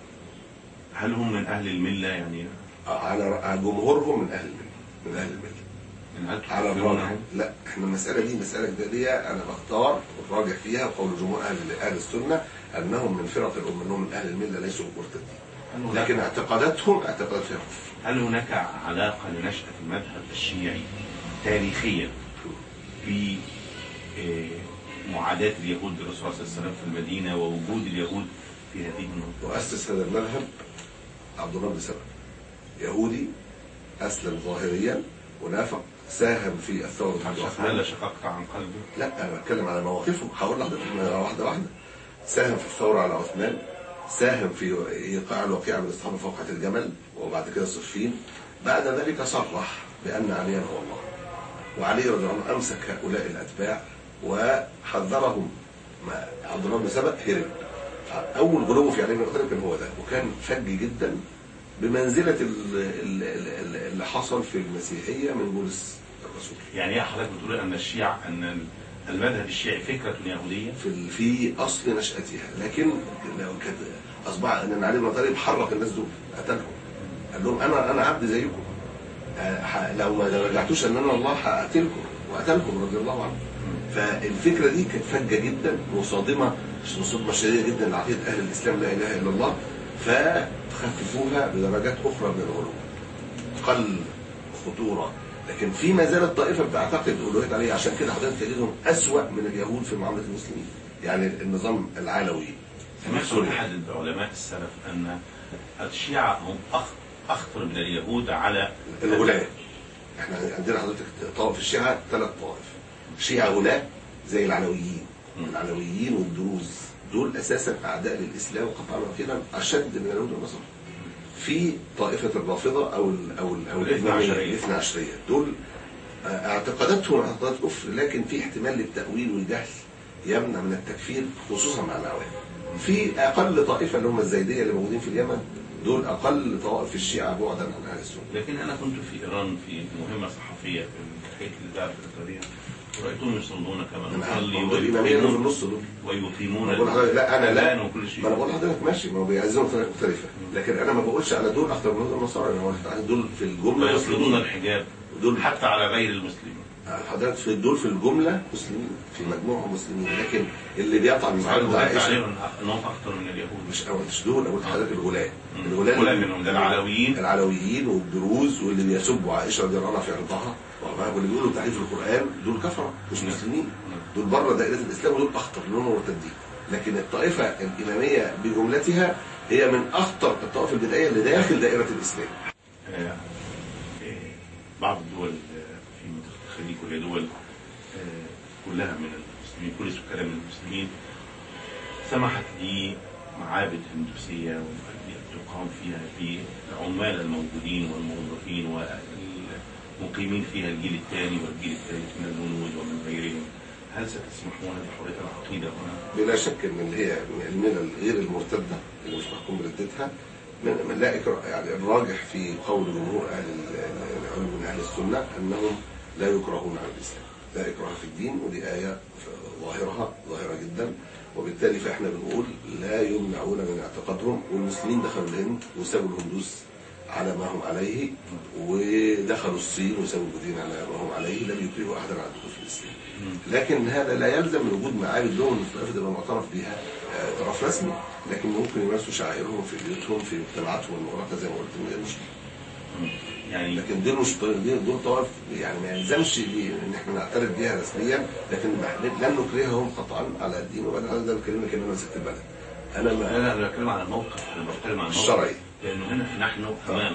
هل هم من أهل الملة يعني؟ على جمهورهم من أهل الملة، من أهل الملة. من على الراجح لا، احنا المسألة دي مسألة جدلية، أنا بختار والراجح فيها قول جمهور أهل أهل السنة أنهم من فرق الأمة، أنهم من أهل الملة ليسوا مرتدين، لكن اعتقاداتهم اعتقادات فيها كفر. هل هناك علاقة لنشأة المذهب الشيعي تاريخيا في معاداة اليهود للرسول صلى الله عليه وسلم في المدينة ووجود اليهود في هذه المنطقة؟ مؤسس هذا المذهب عبد الله بن سبأ، يهودي أسلم ظاهريا ونافق، ساهم في الثورة ضد عثمان. هل شققت عن قلبه؟ لا أنا بتكلم على مواقفه، هقول لحضرتك واحدة واحدة. ساهم في الثورة على عثمان، ساهم في إيقاع الوقيعة من أصحاب فوقعة الجمل وبعد كده الصفين. بعد ذلك صرح بأن عليا هو الله، وعلي رضي الله عنه أمسك هؤلاء الأتباع وحذرهم. عبد الله بن سبأ هرب. أول غلو في علي بن أبي طالب كان هو ده، وكان فج جدا بمنزلة اللي حصل في المسيحية من بولس الرسول. يعني ايه حضرتك بتقول ان الشيعة ان المذهب الشيعي فكرة يهودية في في أصل نشأتها، لكن لو كانت أصبح أن علي بن أبي طالب حرك الناس دول، قتلهم، قال لهم أنا أنا عبد زيكم، لو ما رجعتوش أن أنا الله هقتلكم، وقتلكم رضي الله عنه. فالفكرة دي كانت فجة جدا وصادمة، صدمة شديدة جدا لعقيدة أهل الإسلام لا إله إلا الله، فخففوها بدرجات أخرى من الغلو، قل خطورة. لكن في ما زالت طائفة بتعتقد ألوهية عليه، عشان كده حضرتك تجدهم أسوأ من اليهود في معاملة المسلمين، يعني النظام العلوي. سمعت أحد علماء السلف أن الشيعة هم أخطر من اليهود على الولاة. احنا عندنا حضرتك طائف الشيعة ثلاث طوائف، شيعة ولاة زي العلويين، العلويين والدروز دول أساسا أعداء للإسلام قطعا ويقينا أشد من اليهود والنصارى. في طائفة الرافضة أو ال أو ال أو الاثنى عشرية، دول اعتقاداتهم اعتقادات كفر، لكن في احتمال للتأويل والجهل يمنع من التكفير خصوصا مع العوام. في أقل طائفة اللي هم الزيدية اللي موجودين في اليمن، دول أقل طوائف الشيعة بعدا عن أهل السنة. لكن أنا كنت في إيران في مهمة صحفية في حكاية الإذاعة الإيطالية، ورأيتهم يصلون كما نصلي ويقيمون ويقيمون لا أنا لا وكل شيء. ما أنا بقول لحضرتك ماشي، ما هو بيعزموا بطريقة مختلفة، لكن أنا ما بقولش على دول أكثر من النصارى، أنا بقول دول في الجملة ويفرضون الحجاب دول حتى على غير المسلمين. حضرتك في دول في الجملة مسلمين، في مجموعهم مسلمين، لكن اللي بيطعن من عند عائشة انهم اكثر من اليهود. مش مش دول، اقول لحضرتك الغلاة، الغلاة منهم ده العلويين العلويين والدروز واللي بيسبوا عائشة رضي الله عنها في عرضها واللي بيقولوا تحريف القرآن، دول كفرة مش مسلمين، دول بره دائرة الإسلام ودول أخطر لأنهم مرتدين. لكن الطائفة الإمامية بجملتها هي من أخطر الطوائف البدعية اللي داخل دائرة الإسلام. بعض الدول في منطقة الخليج وهي دول كلها من المسلمين، كل سكانها من المسلمين، سمحت لمعابد هندوسية تقام فيها بالعمال الموجودين والموظفين والمقيمين فيها الجيل الثاني والجيل الثالث من الهنود ومن غيرهم. هل ستسمحون بحرية العقيدة هنا؟ بلا شك ان اللي هي الملل غير المرتدة اللي مش محكوم بردتها من, من لا إكراه، يعني الراجح في قول جمهور أهل العلم من أهل السنة أنهم لا يكرهون على الإسلام، لا إكراه في الدين، ودي آية ظاهرها ظاهرة جدا. وبالتالي فإحنا بنقول لا يمنعون من اعتقادهم. والمسلمين دخلوا الهند وسابوا الهندوس على ما هم عليه، ودخلوا الصين وسابوا البوذيين على ما هم عليه، لم يكرهوا أحدا على الدخول في الإسلام. لكن هذا لا يلزم من وجود معابد لهم المختلفة تبقى معترف بها اعتراف رسمي، لكن ممكن يمارسوا شعائرهم في بيوتهم في مجتمعاتهم المغلقة زي ما قلت من غير مشكلة. يعني لكن دول مش دول طوائف يعني ما يلزمش ان احنا نعترف بيها رسميا، لكن لن نكرههم قطعا على الدين. وبعد هذا بكلمه كاننا مسكت البلد. انا ما انا انا بتكلم عن الموقف، انا بتكلم عن الموقف الشرعي، لانه هنا نحن امام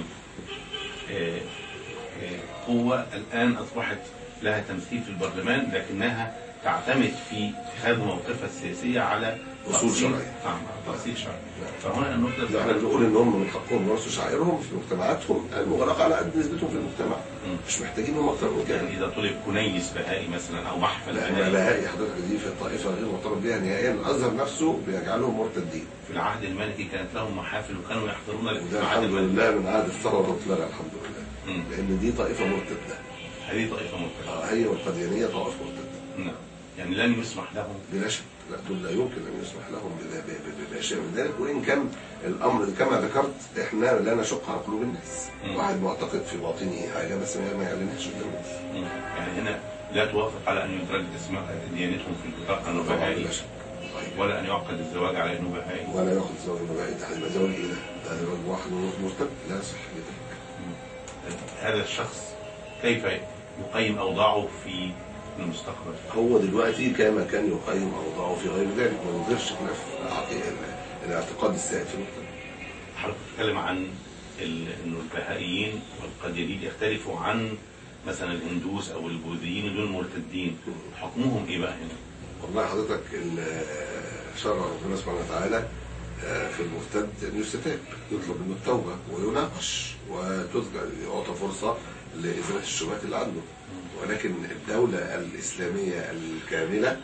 قوه الان اصبحت لها تمثيل في البرلمان، لكنها تعتمد في اتخاذ موقفها السياسيه على اصول شرعيه. نعم، تاصيل شرعي. فهنا النقطه احنا بنقول ان هم من حقهم يمارسوا شعائرهم في مجتمعاتهم المغلقه على قد نسبتهم في المجتمع، مش محتاجين هم اكتر من كده. يعني اذا طلب كنيس بهائي مثلا او محفل بهائي، بهائي حضرتك دي في الطائفه غير معترف بها نهائيا. الازهر نفسه بيجعلهم مرتدين. في العهد الملكي كانت لهم محافل وكانوا يحضرون الاجتماعات الحمد لله من عهد الثوره واتلغى الحمد لله. لان دي طائفه مرتده. هذه طائفه مرتده. اه هي والقديانيه طائفه مرتده. نعم. يعني لن يسمح لهم بلا شك، لا دول لا يمكن ان يسمح لهم بشيء من ذلك. وان كان الامر كما ذكرت احنا لا نشق على قلوب الناس. م. واحد معتقد في باطنه حاجه بس ما يعلنهاش قدام الناس. يعني هنا لا توافق على ان يدرج اسماء ديانتهم في البطاقه انه بهائي، ولا ان يعقد الزواج على انه بهائي، ولا يعقد الزواج انه بهائي. ده هيبقى زواج ايه؟ ده ده زواج واحد مرتد لا يصح ذلك. هذا الشخص كيف يقيم اوضاعه في المستقبل؟ هو دلوقتي كما كان يقيم اوضاعه في غير ذلك، ما يظهرش خلاف الاعتقاد السائد في المجتمع. حضرتك بتتكلم عن انه البهائيين والقديانيين يختلفوا عن مثلا الهندوس او البوذيين دول مرتدين، حكمهم ايه بقى هنا؟ والله حضرتك شرع ربنا سبحانه وتعالى في المرتد ان يستتاب، يطلب منه التوبه ويناقش وتذكر يعطى فرصه لازاله الشبهات اللي عنده. ولكن الدولة الإسلامية الكاملة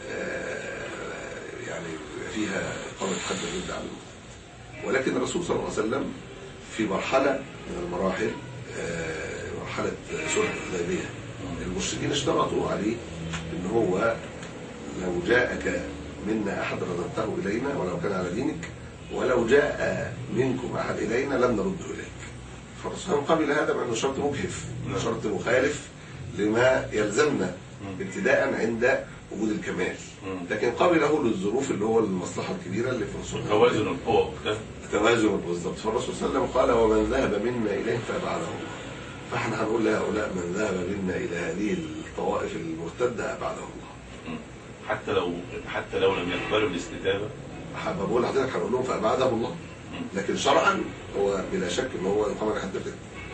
يعني فيها إقامة حد الرد على المرتد. ولكن الرسول صلى الله عليه وسلم في مرحلة من المراحل، مرحلة صلح الحديبية، المشركين اشترطوا عليه إن هو لو جاءك منا أحد رددته إلينا ولو كان على دينك، ولو جاء منكم أحد إلينا لم نرده إليك. فالرسول قبل هذا مع أنه شرط مجحف، شرط مخالف لما يلزمنا ابتداء عند وجود الكمال، لكن قبله للظروف اللي هو المصلحه الكبيره اللي في الرسول. توازن القوى. توازن بالضبط. فالرسول صلى الله عليه وسلم قال ومن ذهب منا اليه فابعده الله. فاحنا هنقول لهؤلاء من ذهب منا الى هذه الطوائف المرتده ابعده الله. حتى لو حتى لو لم يقبلوا الاستتابه. بقول لحضرتك هنقول لهم فابعده الله. لكن شرعا هو بلا شك ان هو يقام على حد الرد.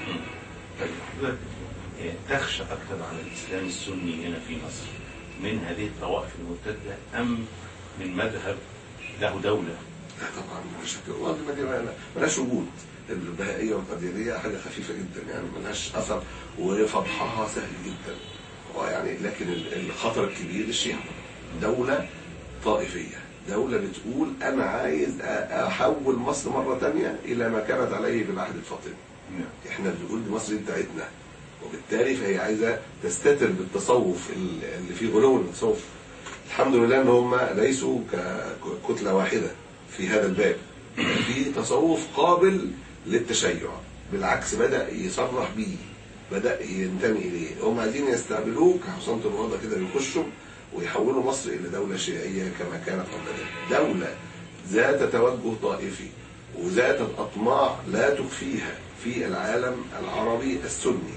طيب تخشى أكثر على الإسلام السني هنا في مصر من هذه الطوائف المرتدة أم من مذهب له دولة؟ لا طبعا بلا شك، والله ملهاش وجود. البهائية والقديانية حاجة خفيفة جدا، يعني ملهاش أثر وفضحها سهل جدا. يعني لكن الخطر الكبير الشيعة، دولة طائفية، دولة بتقول أنا عايز أحول مصر مرة تانية إلى ما كانت عليه في العهد الفاطمي. إحنا بنقول دي مصر بتاعتنا، وبالتالي فهي عايزة تستتر بالتصوف اللي فيه غلو التصوف. الحمد لله ان هم ليسوا ككتلة واحدة في هذا الباب، في تصوف قابل للتشيع، بالعكس بدأ يصرح به، بدأ ينتمي اليه. هم عايزين يستقبلوه كحصانة الوضع كده، يخشوا ويحولوا مصر الى دولة شيعية كما كانت قبل ذلك، دولة ذات توجه طائفي وذات اطماع لا تخفيها في العالم العربي السني،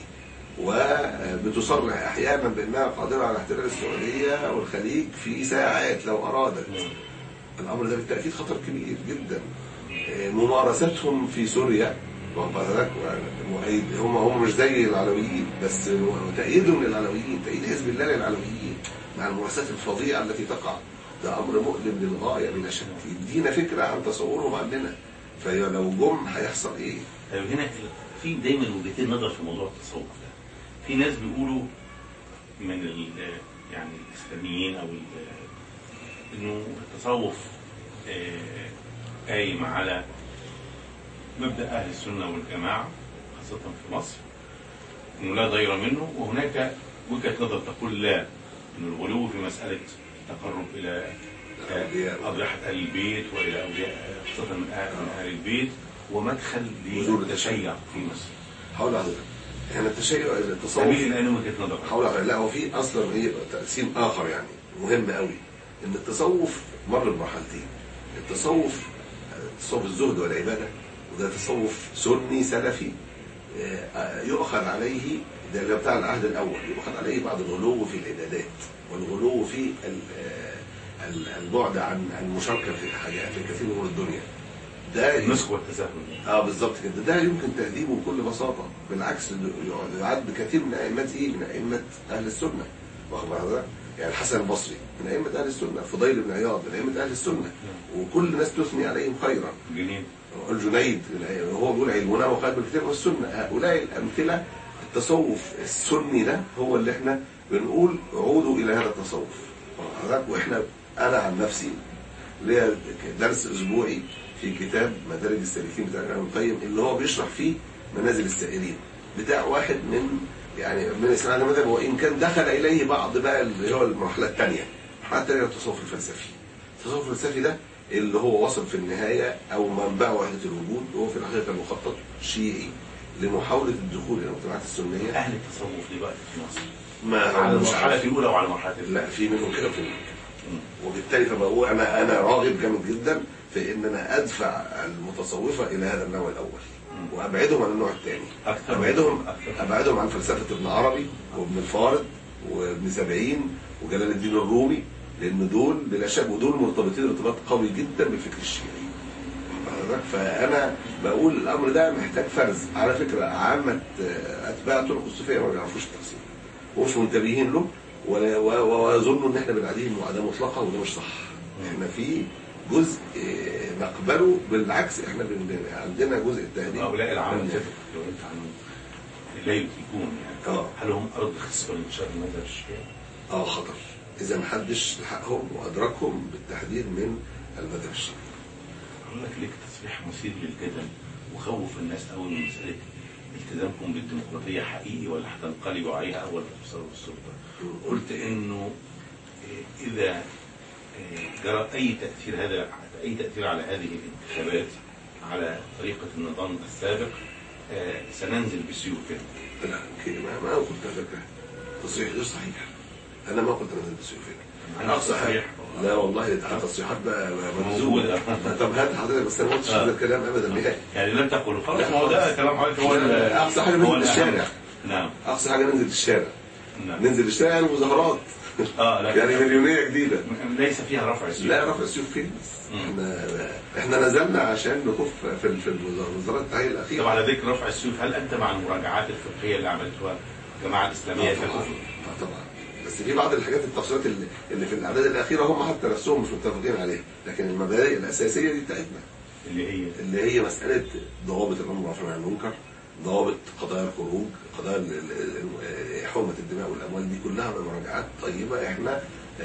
وبتصرح احيانا بانها قادره على احتلال السعوديه والخليج في ساعات لو ارادت. الامر ده بالتاكيد خطر كبير جدا. ممارستهم في سوريا هم هم مش زي العلويين، بس تأييدهم للعلويين، تأييد حزب الله للعلويين مع الممارسات الفظيعه التي تقع، ده امر مؤلم للغايه بلا شك. يدينا فكره عن تصورهم عننا، فلو جم هيحصل ايه؟ هنا في دايما وجهتين نظر في موضوع التصوف ده. في ناس بيقولوا من يعني الاسلاميين او انه التصوف قايم على مبدأ أهل السنة والجماعة خاصة في مصر إنه لا ضير منه، وهناك وجهة نظر تقول لا، إن الغلو في مسألة التقرب إلى أضرحة أهل البيت وإلى أولياء خاصة من أهل, من أهل البيت ومدخل للتشيع في مصر. حول على يعني التشيع التصوف سبيل الآن وجهة نظر حول على لا هو في أصلا هي تقسيم آخر يعني مهم قوي، إن التصوف مر بمرحلتين. التصوف تصوف الزهد والعبادة، وده تصوف سني سلفي يؤخذ عليه، ده اللي بتاع العهد الأول، يؤخذ عليه بعض الغلو في العبادات والغلو في البعد عن المشاركة في حاجات في كثير من أمور الدنيا. ده النسخ والتساهل. اه بالظبط كده. ده يمكن تهذيبه بكل بساطة، بالعكس يعد كثير من أئمة إيه؟ من أئمة أهل السنة. واخد بالك؟ يعني الحسن البصري من أئمة أهل السنة، فضيل بن عياض من أئمة أهل السنة، وكل الناس تثني عليهم خيرا. جميل. الجنيد وهو بيقول علمنا وخالد بالكتاب والسنة. هؤلاء الأمثلة التصوف السني ده هو اللي احنا بنقول عودوا إلى هذا التصوف. واحنا أنا عن نفسي ليا درس أسبوعي في كتاب مدارج السالكين بتاع ابن القيم، اللي هو بيشرح فيه منازل السائرين بتاع واحد من يعني من الإسلام على مذهب، وإن كان دخل إليه بعض بقى اللي هو المرحلة الثانية، المرحلة الثانية التصوف الفلسفي. التصوف الفلسفي ده اللي هو وصل في النهاية أو منبع وحدة الوجود، وهو في الحقيقة المخطط شيعي لمحاولة الدخول إلى المجتمعات السنية. أهل التصوف دلوقتي في مصر ما على المرحلة الأولى وعلى المرحلة الثانية؟ لا، في منهم كده وفي منهم كده. وبالتالي فبقول أنا أنا راغب جامد جدا في إن أنا أدفع المتصوفة إلى هذا النوع الأول، وأبعدهم عن النوع الثاني. أبعدهم أبعدهم عن فلسفة ابن عربي وابن الفارض وابن سبعين وجلال الدين الرومي، لأن دول بلا شك ودول مرتبطين ارتباط قوي جدا بالفكر الشيعي. فأنا بقول الأمر ده محتاج فرز. على فكرة عامة أتباع الطرق الصوفية ما بيعرفوش التفسير ومش منتبهين له، ويظنوا إن إحنا بنعاديهم معاداة مطلقة، وده مش صح. إحنا في جزء نقبله، بالعكس إحنا عندنا جزء التهديد. هؤلاء العامة لو أنت عنهم لا يدركون يعني آه. هل هم أرض خصبة لانتشار المذهب الشيعي؟ آه خطر إذا ما حدش لحقهم وأدركهم بالتحديد من المذهب الشيعي. أقول لك ليك تصريح مثير للجدل وخوف الناس قوي من مسألة التزامكم بالديمقراطية حقيقي ولا هتنقلبوا عليها أول ما توصلوا للسلطة. قلت إنه إذا جرى أي تأثير هذا أي تأثير على هذه الانتخابات على طريقة النظام السابق سننزل بسيوفنا. لا ما ما قلت هذا تصريح غير صحيح. أنا ما قلت ننزل بسيوفنا. أنا أقصى حاجة لا والله التصريحات بقى موجودة. طب هات حضرتك بس أنا ما قلتش هذا الكلام أبدا نهائي. يعني لم تقل خلاص ما هو ده كلام حضرتك. هو أقصى حاجة ننزل الشارع. نعم. أقصى حاجة ننزل الشارع. نعم. ننزل الشارع يعني مظاهرات. اه يعني مليونية جديدة. ليس فيها رفع السيوف. لا رفع السيوف فين بس. احنا احنا نزلنا عشان نكف في في الوزارات التعيين الأخيرة. طب على ذكر رفع السيوف، هل أنت مع المراجعات الفقهية اللي عملتها الجماعة الإسلامية في الكفر؟ طبعا. بس في بعض الحاجات التفصيلات اللي, اللي في الأعداد الأخيرة هم حتى نفسهم مش متفقين عليها، لكن المبادئ الأساسية دي بتاعتنا. اللي هي اللي هي مسألة ضوابط الأمر بالمعروف عن المنكر، ضوابط قضايا الخروج، قضايا حرمة الدماء والأموال، دي كلها مراجعات طيبة. احنا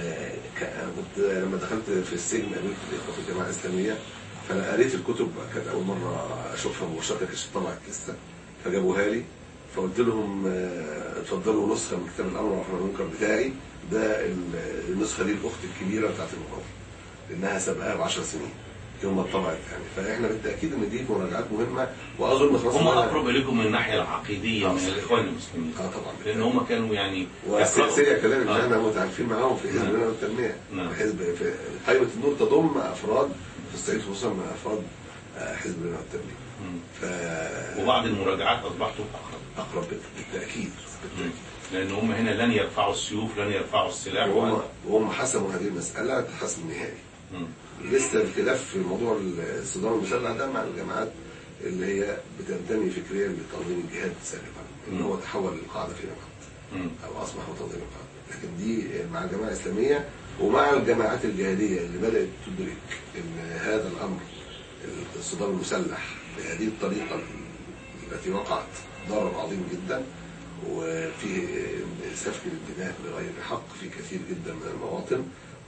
كنت لما دخلت في السجن قابلت الإخوة في الجماعة الإسلامية، فأنا قريت الكتب، كانت أول مرة أشوفها مباشرة، كانت طبعت لسه، فجابوها لي، فقلت لهم اتفضلوا نسخة من كتاب الأمر بالمعروف عن المنكر بتاعي ده، النسخة دي الأخت الكبيرة بتاعت المقاومة لأنها سبقها بعشر سنين يوم ما اتطبعت يعني. فاحنا بالتاكيد ان دي مراجعات مهمه، واظن خلاص هم اقرب اليكم من الناحيه العقيديه من الاخوان المسلمين. اه طبعا، لان هم كانوا يعني والسياسيه كذلك آه. احنا متعارفين معاهم في حزب البناء والتنميه. نعم. حزب في قائمه النور تضم افراد في الصعيد، خصوصا من افراد حزب البناء والتنميه. ف... وبعض المراجعات اصبحتوا اقرب اقرب بالتاكيد بالتاكيد لان هم هنا لن يرفعوا السيوف، لن يرفعوا السلاح، وهم وهم حسموا هذه المساله تحسم نهائي. لسه الخلاف في موضوع الصدام المسلح ده مع الجماعات اللي هي بتنتمي فكريا لتنظيم الجهاد سابقا، ان هو تحول للقاعده فيما بعد او اصبح هو تنظيم القاعده. لكن دي مع الجماعه الاسلاميه ومع الجماعات الجهاديه اللي بدات تدرك ان هذا الامر الصدام المسلح بهذه الطريقه التي وقعت ضرر عظيم جدا، وفي سفك الدماء بغير حق في كثير جدا من المواطن،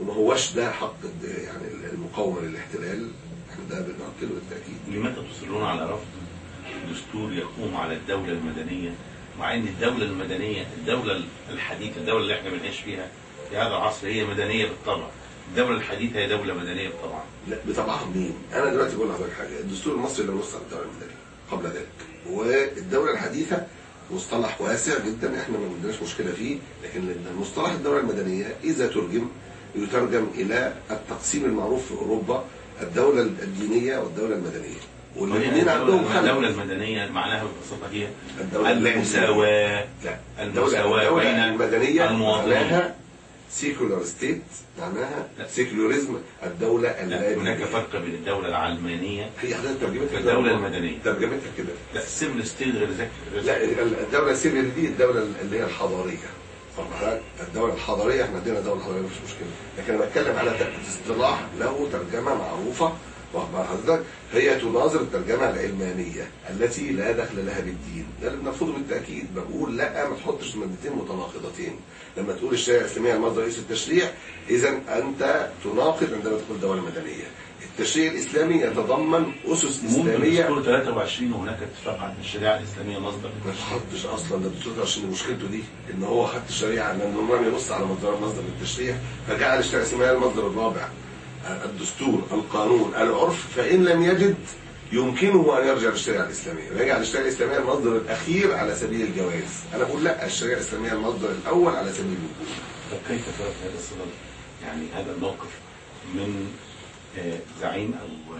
وما هوش ده حق يعني المقاومه للاحتلال، احنا ده بنؤكده بالتاكيد. لماذا تصرون على رفض دستور يقوم على الدوله المدنيه، مع ان الدوله المدنيه الدوله الحديثه الدوله اللي احنا بنعيش فيها في هذا العصر هي مدنيه بالطبع، الدوله الحديثه هي دوله مدنيه بالطبع. لا بطبعها مين؟ انا دلوقتي بقول لحضرتك حاجه، الدستور المصري لا ينص على الدوله المدنيه قبل ذلك، والدوله الحديثه مصطلح واسع جدا احنا ما عندناش مشكله فيه، لكن المصطلح الدوله المدنيه اذا ترجم يترجم الى التقسيم المعروف في اوروبا، الدوله الدينيه والدوله المدنيه، والاثنين عندهم خلل. الدوله المدنيه معناها ببساطه هي المساواه. لا المساواه بين المدنيه المواطنين. معناها سيكولار ستيت، معناها سيكولاريزم، الدوله لا هناك فرق بين الدوله العلمانيه هي حضرتك ترجمتها الدوله المدنيه ترجمتها كده. لا السيفل ستيت غير ذاك. لا الدوله السيفل دي الدوله اللي هي الحضاريه، الدوله الحضاريه احنا عندنا دوله حضاريه مش مشكله، لكن انا بتكلم على اصطلاح له ترجمه معروفه واخبار حضرتك هي تناظر الترجمه العلمانيه التي لا دخل لها بالدين، ده اللي بنرفضه بالتاكيد. بقول لا ما تحطش مادتين متناقضتين، لما تقول الشريعه الاسلاميه المصدر رئيس التشريع اذا انت تناقض عندما تقول دوله مدنيه. التشريع الاسلامي يتضمن اسس اسلاميه. دستور ثلاثة وعشرين وهناك اتفاق عن الشريعه الاسلاميه مصدر. ما تحطش اصلا ده الدستور عشان مشكلته دي ان هو خد الشريعه لانه لم يبص على مصدر مصدر التشريع فجعل الشريعه الاسلاميه المصدر الرابع. الدستور، القانون، العرف، فإن لم يجد يمكنه أن يرجع للشريعة الإسلامية، ويجعل الشريعة الإسلامية المصدر الأخير على سبيل الجواز. أنا بقول لا، الشريعة الإسلامية المصدر الأول على سبيل الوجود. طب كيف ترى هذا الصدد؟ يعني هذا الموقف من زعيم أو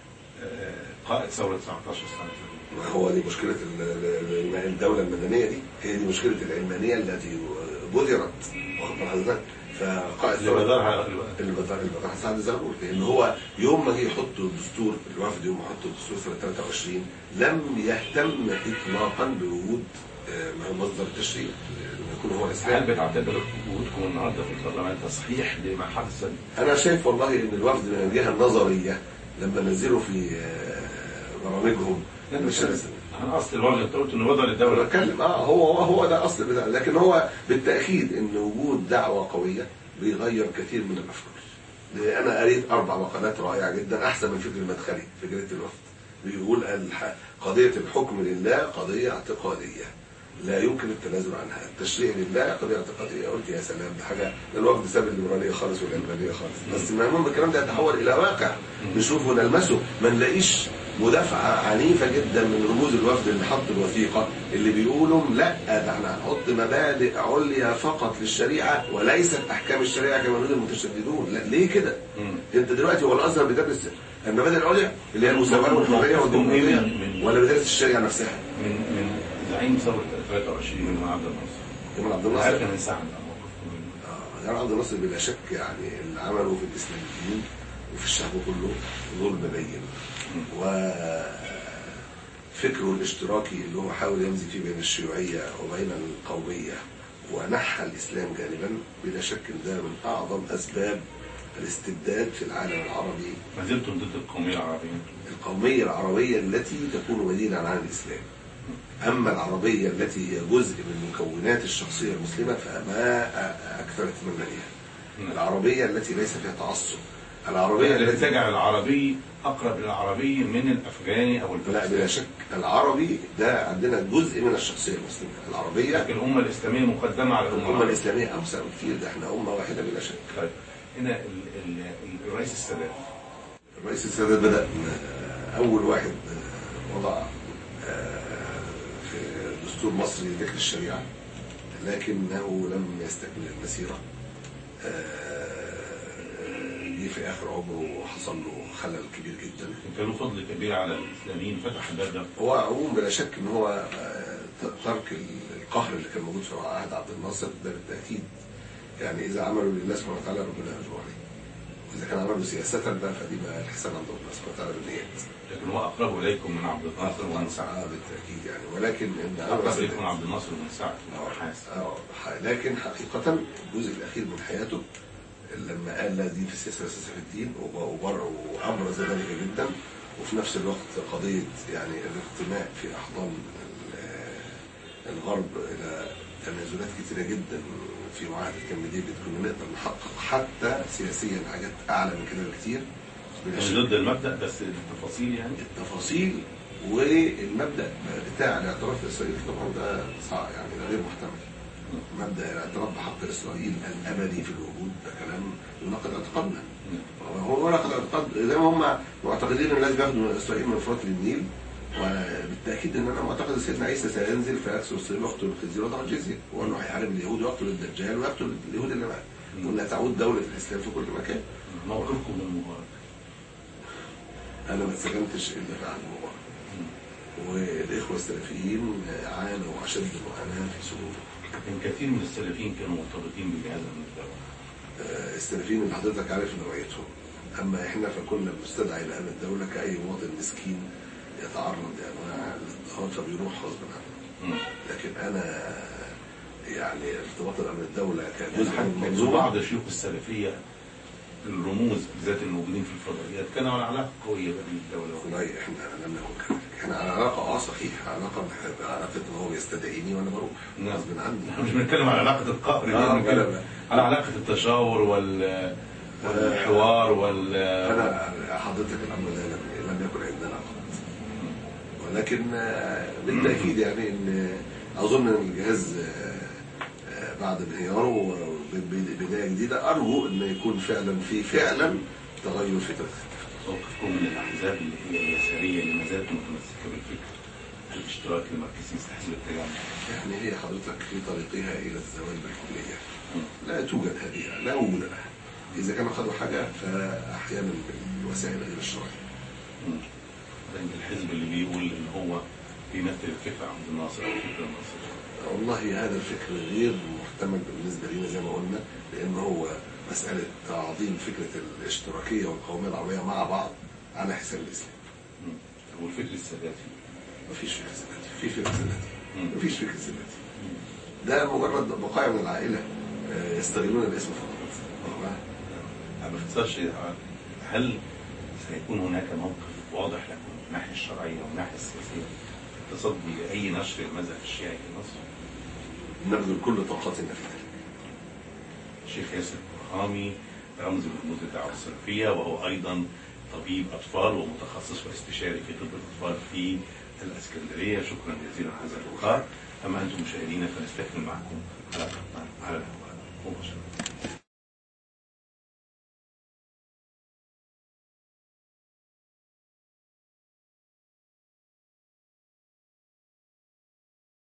قائد ثورة تسعة عشر سنة؟ ما هو دي مشكلة الدولة المدنية دي، هي دي مشكلة العلمانية التي بذرت واخد حضرتك. فقائد اللي بدرها اللي بدرها سعد زغلول، لان هو يوم ما جه يحط الدستور الوفد يوم ما حط الدستور سنه ثلاثة وعشرين لم يهتم اطلاقا بوجود مصدر التشريع يكون هو الاسلام. هل بتعتبر وجودكم النهارده في البرلمان تصحيح لما حدث؟ انا شايف والله ان الوفد من الجهه النظريه لما نزلوا في برامجهم مش انا اصل الوضع انت قلت انه وضع للدوله. بتكلم اه هو هو ده اصل بتاع، لكن هو بالتاكيد ان وجود دعوه قويه بيغير كثير من الافكار. انا قريت اربع مقالات رائعه جدا احسن من فكر المدخلي في جريده الوفد، بيقول قضيه الحكم لله قضيه اعتقاديه لا يمكن التنازل عنها، التشريع لله قضيه اعتقاديه. قلت يا سلام، ده حاجه الوفد ساب الليبراليه خالص والعلمانيه خالص، بس المهم الكلام ده يتحول الى واقع نشوفه ونلمسه، ما نلاقيش مدافعه عنيفه جدا من رموز الوفد اللي حط الوثيقه اللي بيقولوا لا ده احنا هنحط مبادئ عليا فقط للشريعه وليست احكام الشريعه كما يريد المتشددون. لا ليه كده؟ انت دلوقتي هو الازهر بيدرس المبادئ العليا اللي هي المساواه والحريه والديمقراطيه ولا بيدرس الشريعه نفسها؟ من من زعيم ثوره ثلاثة وعشرين من عبد الناصر. جمال عبد الناصر كان من ساعه اه جمال عبد الناصر بلا شك يعني اللي عمله في الاسلاميين وفي الشعب كله ظلم بين، وفكره الاشتراكي اللي هو حاول يمزج فيه بين الشيوعية وبين القومية ونحى الإسلام جانبا، بلا شك ده من أعظم أسباب الاستبداد في العالم العربي. ما زلتم ضد القومية العربية؟ القومية العربية التي تكون بديلا عن الإسلام، أما العربية التي هي جزء من مكونات الشخصية المسلمة فما أكثر اهتمامها. العربية التي ليس فيها تعصب، العربية التي تجعل العربي أقرب إلى العربي من الأفغاني أو الباكستاني. لا بلا شك العربي ده عندنا جزء من الشخصية المسلمة العربية، لكن الأمة الإسلامية مقدمة على الأمة الأمة الإسلامية أوسع بكثير، ده احنا أمة واحدة بلا شك. طيب هنا الرئيس السادات الرئيس السادات بدأ أول واحد وضع في دستور مصري ذكر الشريعة، لكنه لم يستكمل المسيرة، في آخر عمره حصل له خلل كبير جدا. كان له فضل كبير على الإسلاميين، فتح الباب ده. هو عموما بلا شك إن هو ترك القهر اللي كان موجود في عهد عبد الناصر ده بالتأكيد، يعني إذا عملوا لله سبحانه وتعالى ربنا يرجو عليه، وإذا كان عملوا سياسة بقى فدي بقى الحساب عند ربنا سبحانه وتعالى بالنيات. لكن هو أقرب إليكم من عبد الناصر ومن سعد. آه بالتأكيد يعني، ولكن إن أقرب إليكم من عبد الناصر ومن سعد. آه لكن حقيقة الجزء الأخير من حياته لما قال لا دين في السياسة ولا سياسة في الدين وأبرز ذلك جدا، وفي نفس الوقت قضية يعني الانتماء في أحضان الغرب إلى تنازلات كتيرة جدا في معاهدة كامب ديفيد كنا نقدر نحقق حتى سياسيا حاجات أعلى من كده بكتير. مش ضد المبدأ بس التفاصيل، يعني التفاصيل والمبدأ بتاع الاعتراف بإسرائيل طبعا ده صعب، يعني ده غير محتمل. مبدأ الاعتراف بحق إسرائيل الأبدي في الوجود ده كلام يناقض اعتقادنا. هو يناقض اعتقاد زي ما هم معتقدين الناس بياخدوا من إسرائيل من فرات للنيل، وبالتأكيد ان انا معتقد ان سيدنا عيسى سينزل فيكسر الصليب ويقتل الخنزير ويضع الجزية، وانه هيحارب اليهود ويقتل الدجال ويقتل اليهود اللي معاه، وانها تعود دولة الاسلام في كل مكان. موقفكم من مبارك؟ انا ما اتسجنتش الا في عهد مبارك، والاخوة السلفيين عانوا اشد معاناة في سجونهم. لكن كثير من السلفيين كانوا مرتبطين بجهاز من الدولة. السلفيين اللي حضرتك عارف نوعيتهم، اما احنا فكنا بنستدعي لأمن الدولة كأي مواطن مسكين يتعرض لأنواع الاضطهاد فبيروح غصب عنه. لكن انا يعني ارتباط الأمن الدولة كجزء من المنظومة. بعض شيوخ السلفية الرموز بالذات الموجودين في الفضائيات كانوا على علاقة قوية بين الدولة. والله احنا لم نكن كذلك، احنا على علاقة اه صحيح، علاقة علاقة ان هو يستدعيني وانا بروح غصب عني. احنا مش بنتكلم على علاقة القهر، بنتكلم على علاقة التشاور وال والحوار وال انا حضرتك الامر ده لم يكن عندنا قط، ولكن بالتاكيد يعني ان اظن ان الجهاز بعد انهياره بدايه جديده ارجو ان يكون فعلا في فعلا تغير في موقفكم من الاحزاب اللي هي اليساريه اللي ما زالت متمسكه بالفكر الاشتراكي الماركسيستي حزب التجمع، يعني هي حضرتك في طريقها الى الزوال بالكليه. لا توجد هذه، لا وجود لها. اذا كانوا خدوا حاجه فاحيانا بالوسائل غير الشرعيه. الحزب اللي بيقول ان هو بيمثل الفكره عبد الناصر او الفكره الناصريه، والله هذا الفكر غير محتمل بالنسبه لنا زي ما قلنا، لان هو مساله تعظيم فكره الاشتراكيه والقوميه العربيه مع بعض على حساب الاسلام. هو الفكر الساداتي مفيش فكر ساداتي، في فكر ساداتي مفيش فكر ساداتي. ده مجرد بقايا من العائله يستغلون الاسم فقط. ما باختصارش، هل سيكون هناك موقف واضح لكم من الناحيه الشرعيه ومن الناحيه السياسيه تصدي لاي نشر المذهب الشيعي في مصر؟ نبذل كل طاقتنا في ذلك. الشيخ ياسر البرهامي رمز من رموز الدعوه السلفيه، وهو ايضا طبيب اطفال ومتخصص واستشاري في طب الاطفال في الاسكندريه. شكرا جزيلا على هذا اللقاء. اما انتم مشاهدينا فنستكمل معكم حلقتنا على الهواء مباشره.